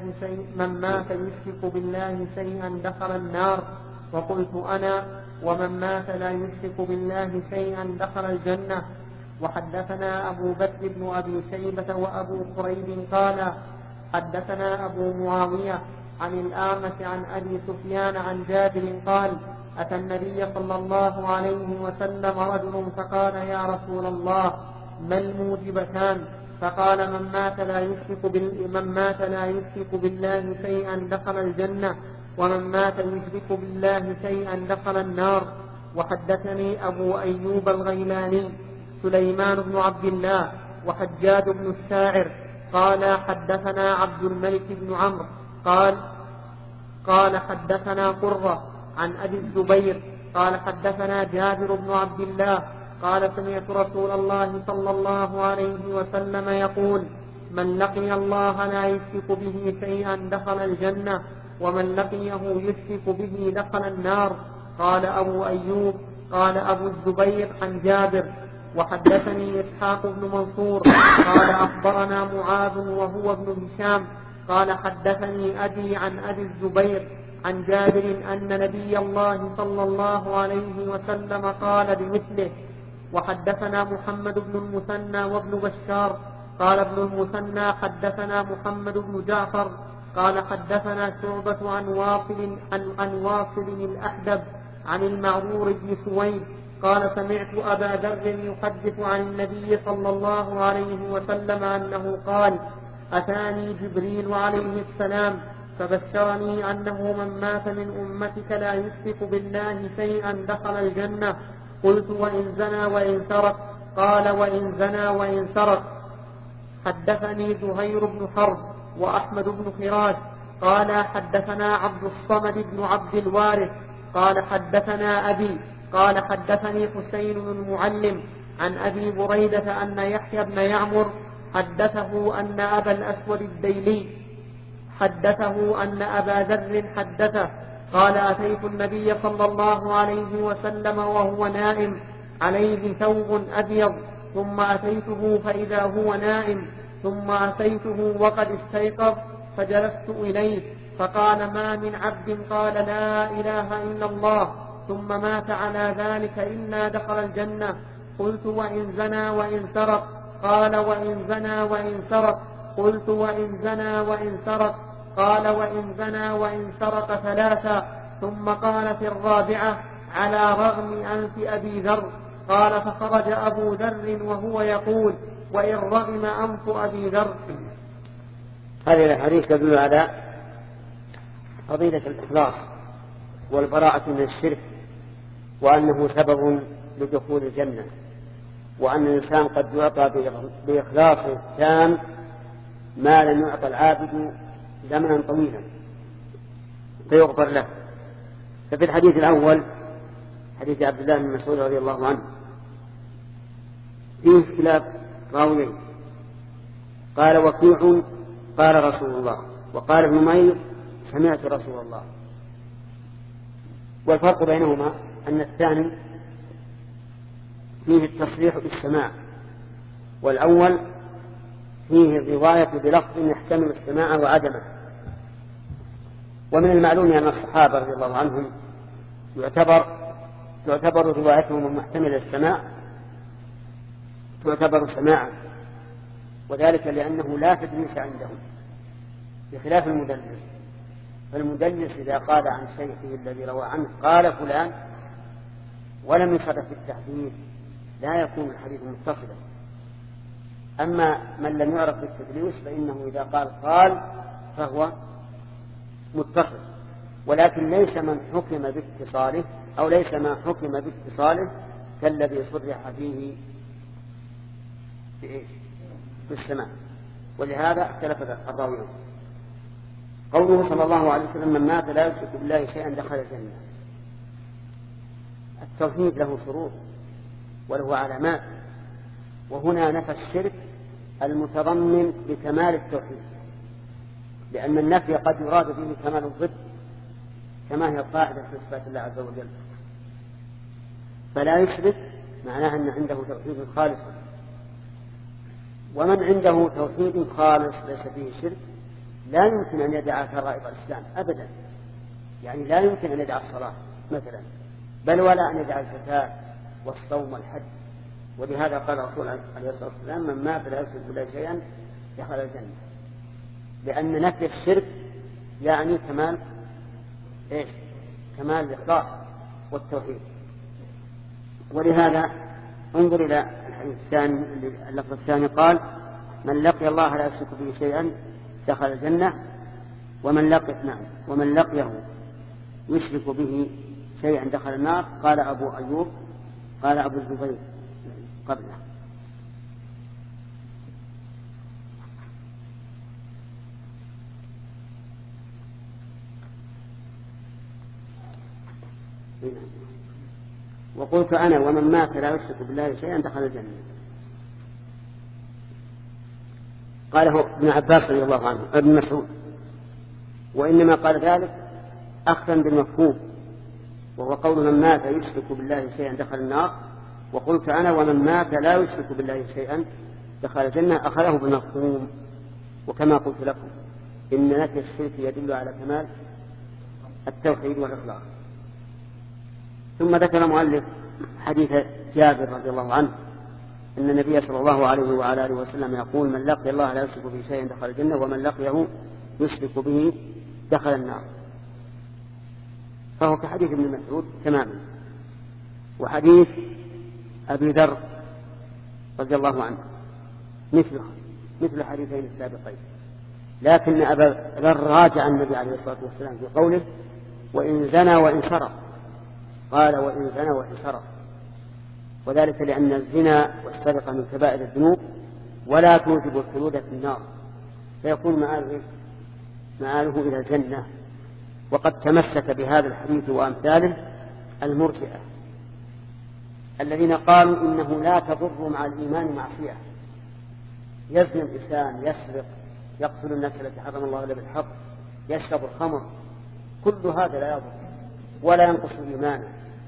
بالله شيئا دخل النار. وقلت أنا ومن مات لا يشرك بالله شيئا دخل الجنة. وحدثنا أبو بكر بن أبي شيبة وأبو قريب قال حدثنا أبو معاوية عن الأعمش عن أبي سفيان عن جابر قال أتى النبي صلى الله عليه وسلم رجل فقال يا رسول الله ما الموجبتان؟ فقال من مات لا يشرك بالله شيئا دخل الجنة، ومن مات يشرك بالله شيئا دخل النار. وحدثني أبو أيوب الغيلاني سليمان بن عبد الله وحجاج بن الشاعر قال حدثنا عبد الملك بن عمرو قال قال حدثنا قرة عن أبي الزبير قال حدثنا جابر بن عبد الله قال سمعت رسول الله صلى الله عليه وسلم يقول من لقي الله لا يشرك به شيئا دخل الجنة ومن لقيه يشرك به دخل النار. قال أبو أيوب قال أبو الزبير عن جابر وحدثني إسحاق بن منصور قال أخبرنا معاذ وهو ابن هشام قال حدثني أبي عن أبي الزبير عن جابر أن نبي الله صلى الله عليه وسلم قال بمثله. وحدثنا محمد بن المثنى وابن بشار قال ابن المثنى حدثنا محمد بن جعفر قال حدثنا شعبة عن واصل الأحدب عن المعرور بن سويد قال سمعت أبا ذر يحدث عن النبي صلى الله عليه وسلم أنه قال أتاني جبريل عليه السلام فبشرني أنه من مات من أمتك لا يشرك بالله شيئا دخل الجنة. قلت وإن زنى وإن سرق؟ قال وإن زنى وإن سرق. حدثني زهير بن حرب وأحمد بن خراش قال حدثنا عبد الصمد بن عبد الوارث قال حدثنا أبي قال حدثني حسين بن المعلم عن أبي بريدة أن يحيى بن يعمر حدثه أن أبا الأسود الديلي حدثه أن أبا ذر حدثه قال أتيت النبي صلى الله عليه وسلم وهو نائم عليه ثوب أبيض ثم أتيته فإذا هو نائم ثم أتيته وقد استيقظ فجلست إليه فقال ما من عبد قال لا إله إلا الله ثم مات على ذلك إلا دخل الجنة. قلت وإن زنى وإن سرق؟ قال وإن زنى وإن سرق. قلت وإن زنى وإن سرق؟ قال وإن زنى وإن سرق ثلاثا. ثم قال في الرابعة على رغم أنف أبي ذر. قال فخرج أبو ذر وهو يقول وإن رغم أنف أبي ذر. هذه الحديث تدل على فضيلة الإخلاص والبراءة من الشرك وأنه سبب لدخول الجنة وأن الإنسان قد يعطى بإخلاصه التام ما لم يعطى العابد زمنا طويلا فيغفر له. ففي الحديث الأول حديث عبد الله بن مسعود رضي الله عنه فيه اختلاف راويين قال وكيع قال رسول الله وقال ابن مير سمعت رسول الله. والفرق بينهما أن الثاني فيه التصريح بالسماع والأول فيه الرواية بلفظ يحتمل السماع وعدمه. ومن المعلوم أن الصحابة رضي الله عنهم تعتبر روايتهم المحتملة السماع تعتبر سماعا وذلك لأنه لا تدليس عندهم بخلاف المدلس. فالمدلس إذا قال عن شيخه الذي روى عنه قال فلان ولم يصرف بالتحديث لا يكون الحديث متصلا. أما من لم يعرف بالتدليس فإنه إذا قال فهو متصل ولكن ليس من حكم باتصاله أو ليس ما حكم باتصاله كالذي صرح فيه بالسماع. ولهذا اختلف الراويون. قوله صلى الله عليه وسلم من مات لا يشرك بالله شيئا دخل الجنة. التوحيد له شروط وله علامات وهنا نفى الشرك المتضمن لكمال التوحيد لأن النفي قد يراد به كمال الضد كما هي القاعدة في صفات الله عز وجل. فلا يشرك معناه أن عنده توحيد خالص ومن عنده توحيد خالص ليس فيه شرك لا يمكن أن يدع فرائض الإسلام أبدا. يعني لا يمكن أن يدع الصلاة مثلا بل ولا أن يدع الزكاة والصوم والحج. ولهذا قال الرسول عليه الصلاة والسلام من مات لا يشرك بالله شيئا دخل الجنة لأن نفي الشرك يعني كمال الإخلاص والتوحيد. ولهذا انظر إلى الحديث الثاني اللفظ الثاني قال من لقي الله لا يشرك به شيئا دخل الجنة ومن لقيه يشرك به شيئا دخل النار. قال أبو أيوب قال أبو الزبير قبله. وقلت أنا ومن مات لا يشرك بالله شيئا دخل الجنة. قاله ابن عباس رضي الله عنه ابن مسعود، وإنما قال ذلك أخذا بالمفهوم، وهو قول من مات يشرك بالله شيئا دخل النار، وقلت أنا ومن مات لا يشرك بالله شيئا دخل الجنة أخذه بالمفهوم. وكما قلت لكم إن نفي الشرك يدل على كمال التوحيد والإخلاص. ثم ذكر المؤلف حديث جابر رضي الله عنه أن النبي صلى الله عليه وعلى آله وسلم يقول من لقي الله لا يشرك به شيئا دخل الجنة ومن لقيه يشرك به دخل النار، فهو كحديث ابن مسعود تماما. وحديث أبي ذر رضي الله عنه مثل حديثين السابقين، لكن أبا ذر راجع النبي عليه الصلاة والسلام في قوله وإن زنى وإن سرق، قال وإن زنى وإن سرق، وذلك لأن الزنا والسرقة من كبائر الذنوب ولا توجب الخلود في النار، فيكون مآله إلى الجنة. وقد تمسك بهذا الحديث وأمثاله المرجئة الذين قالوا إنه لا تضر مع الإيمان معصية، يزني الإنسان، يسرق، يقتل الناس التي حرم الله إلا بالحق، يشرب الخمر، كل هذا لا يضر ولا ينقص الإيمان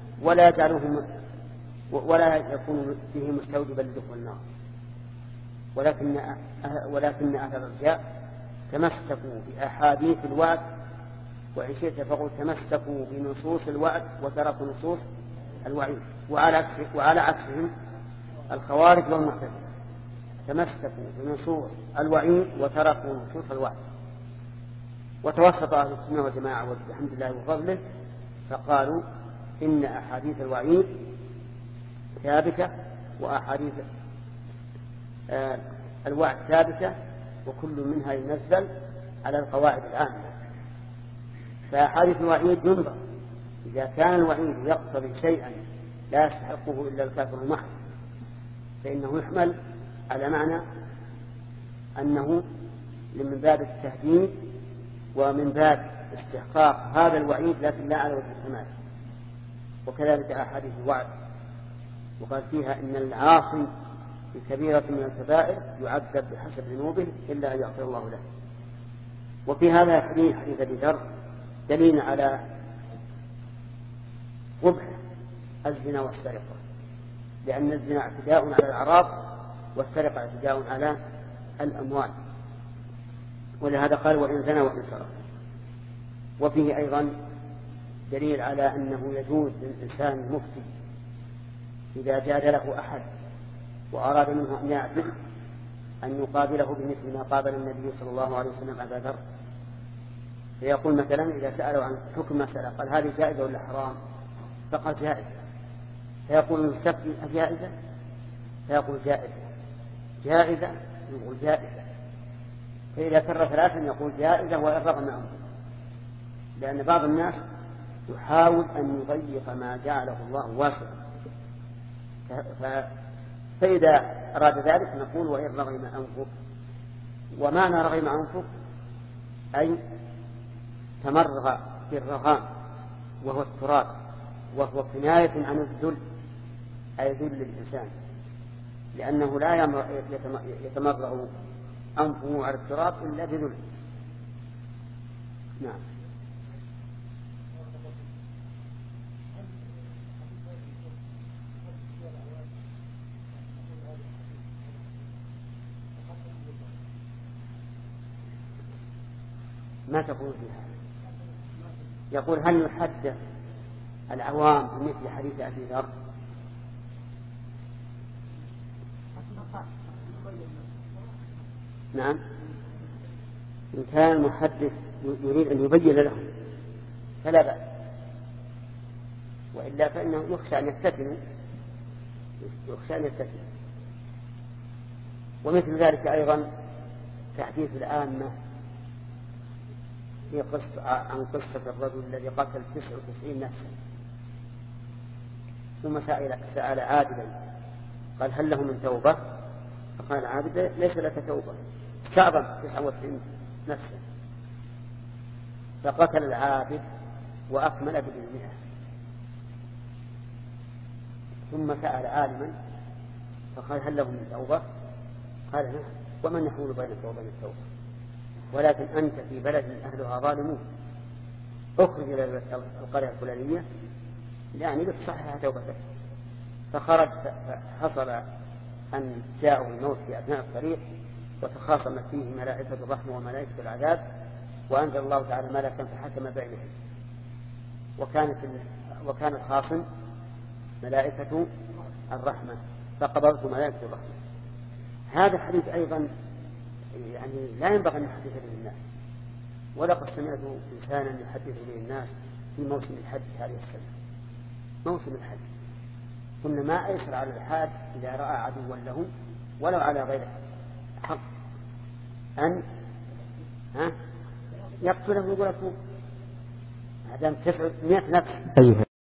ولا يكون فيه مستوجبا لدخول النار. ولكن أهل الرجاء تمسكوا بأحاديث الوعد، وإن شئت فقل تمسكوا بنصوص الوعد وتركوا نصوص الوعيد، وعلى عكسهم الخوارج والمعتزلة تمسكوا بنصوص الوعيد وتركوا نصوص الوعد. وتوسط أهل السنة والجماعة والحمد لله وفضله فقالوا إن أحاديث الوعيد ثابتة وأحاديث الوعد ثابتة، وكل منها ينزل على القواعد العامة. فأحاديث الوعيد ينظر إذا كان الوعيد يقتضي شيئا لا يستحقه إلا الكافر المحض فإنه يحمل على معنى أنه من باب التهديد ومن باب استحقاق هذا الوعيد، لكن لا على وجه الكمال. وكذلك أحاديث الوعد وقال فيها إن العاصي بكبيرة من الكبائر يعذب بحسب ذنوبه إلا أن يغفر الله له. وفي هذا حديث أبي ذر دليل على قبح الزنا والسرقة، لأن الزنا اعتداء على الأعراض والسرقة اعتداء على الأموال، ولهذا قال وإن زنى وإن سرق. وفيه أيضا دليل على أنه يجوز للإنسان المفتي إذا جادله أحد وأراد منه أن يعدل أن يقابله بمثل ما قابل النبي صلى الله عليه وسلم أبا ذر، فيقول مثلا إذا سألوا عن حكم مسألة قال هذه جائزة ولا حرام، فقال جائزة، فيقول المستفتي أجائزة؟ فيقول جائزة. جائزة؟ يقول جائزة. فإذا كرر ثلاثا يقول جائزة وإن رغم أمره، لأن بعض الناس يحاول أن يضيق ما جعله الله واسعا، فإذا أراد ذلك نقول وإن رغم أنفك. ومعنى رغم أنفك أي تمرغ في الرغام وهو التراب، وهو كناية عن الذل، أي ذل الإنسان، لأنه لا يتمرغ أنفه على التراب إلا بذل. نعم. ما تقول فيها؟ يقول هل يحدث العوام بمثل حديث أبي ذر؟ نعم، إن كان المحدث يريد أن يبين لهم فلا بأس، وإلا فإنه يخشى أن يفتتنوا. ومثل ذلك أيضا تحديث العامة في عن قصة الرجل الذي قتل 99 نفسا ثم سأل عابدا قال هل له من توبة؟ فقال العابد ليس لك توبة، استعظم 99 نفسا، فقتل العابد وأكمل ب100. ثم سأل عالما فقال هل له من توبة؟ قال نعم. ومن يحول بينك وبين التوبة؟ ولكن أنت في بلد أهلها ظالمون، اخرج إلى القرية الفلانية يعني لتصحح توبتك. فخرج فحصل أن جاءه الموت في أثناء الطريق وتخاصمت فيه ملائكة الرحمة وملائكة العذاب، وأنزل الله تعالى ملكا فحكم بينهم، وكان الخاصم ملائكة الرحمة فقبضت ملائكة الرحمة. هذا الحديث أيضا يعني لا ينبغي أن يحدث به الناس، ولقد سمعت إنسانا يحدث به الناس في موسم الحج هذه السنة، موسم الحج، قلنا ما أيسر على الحاج إذا رأى عدوا له ولو على غير حق أن يقتله ويقول ما دام 900 نفس.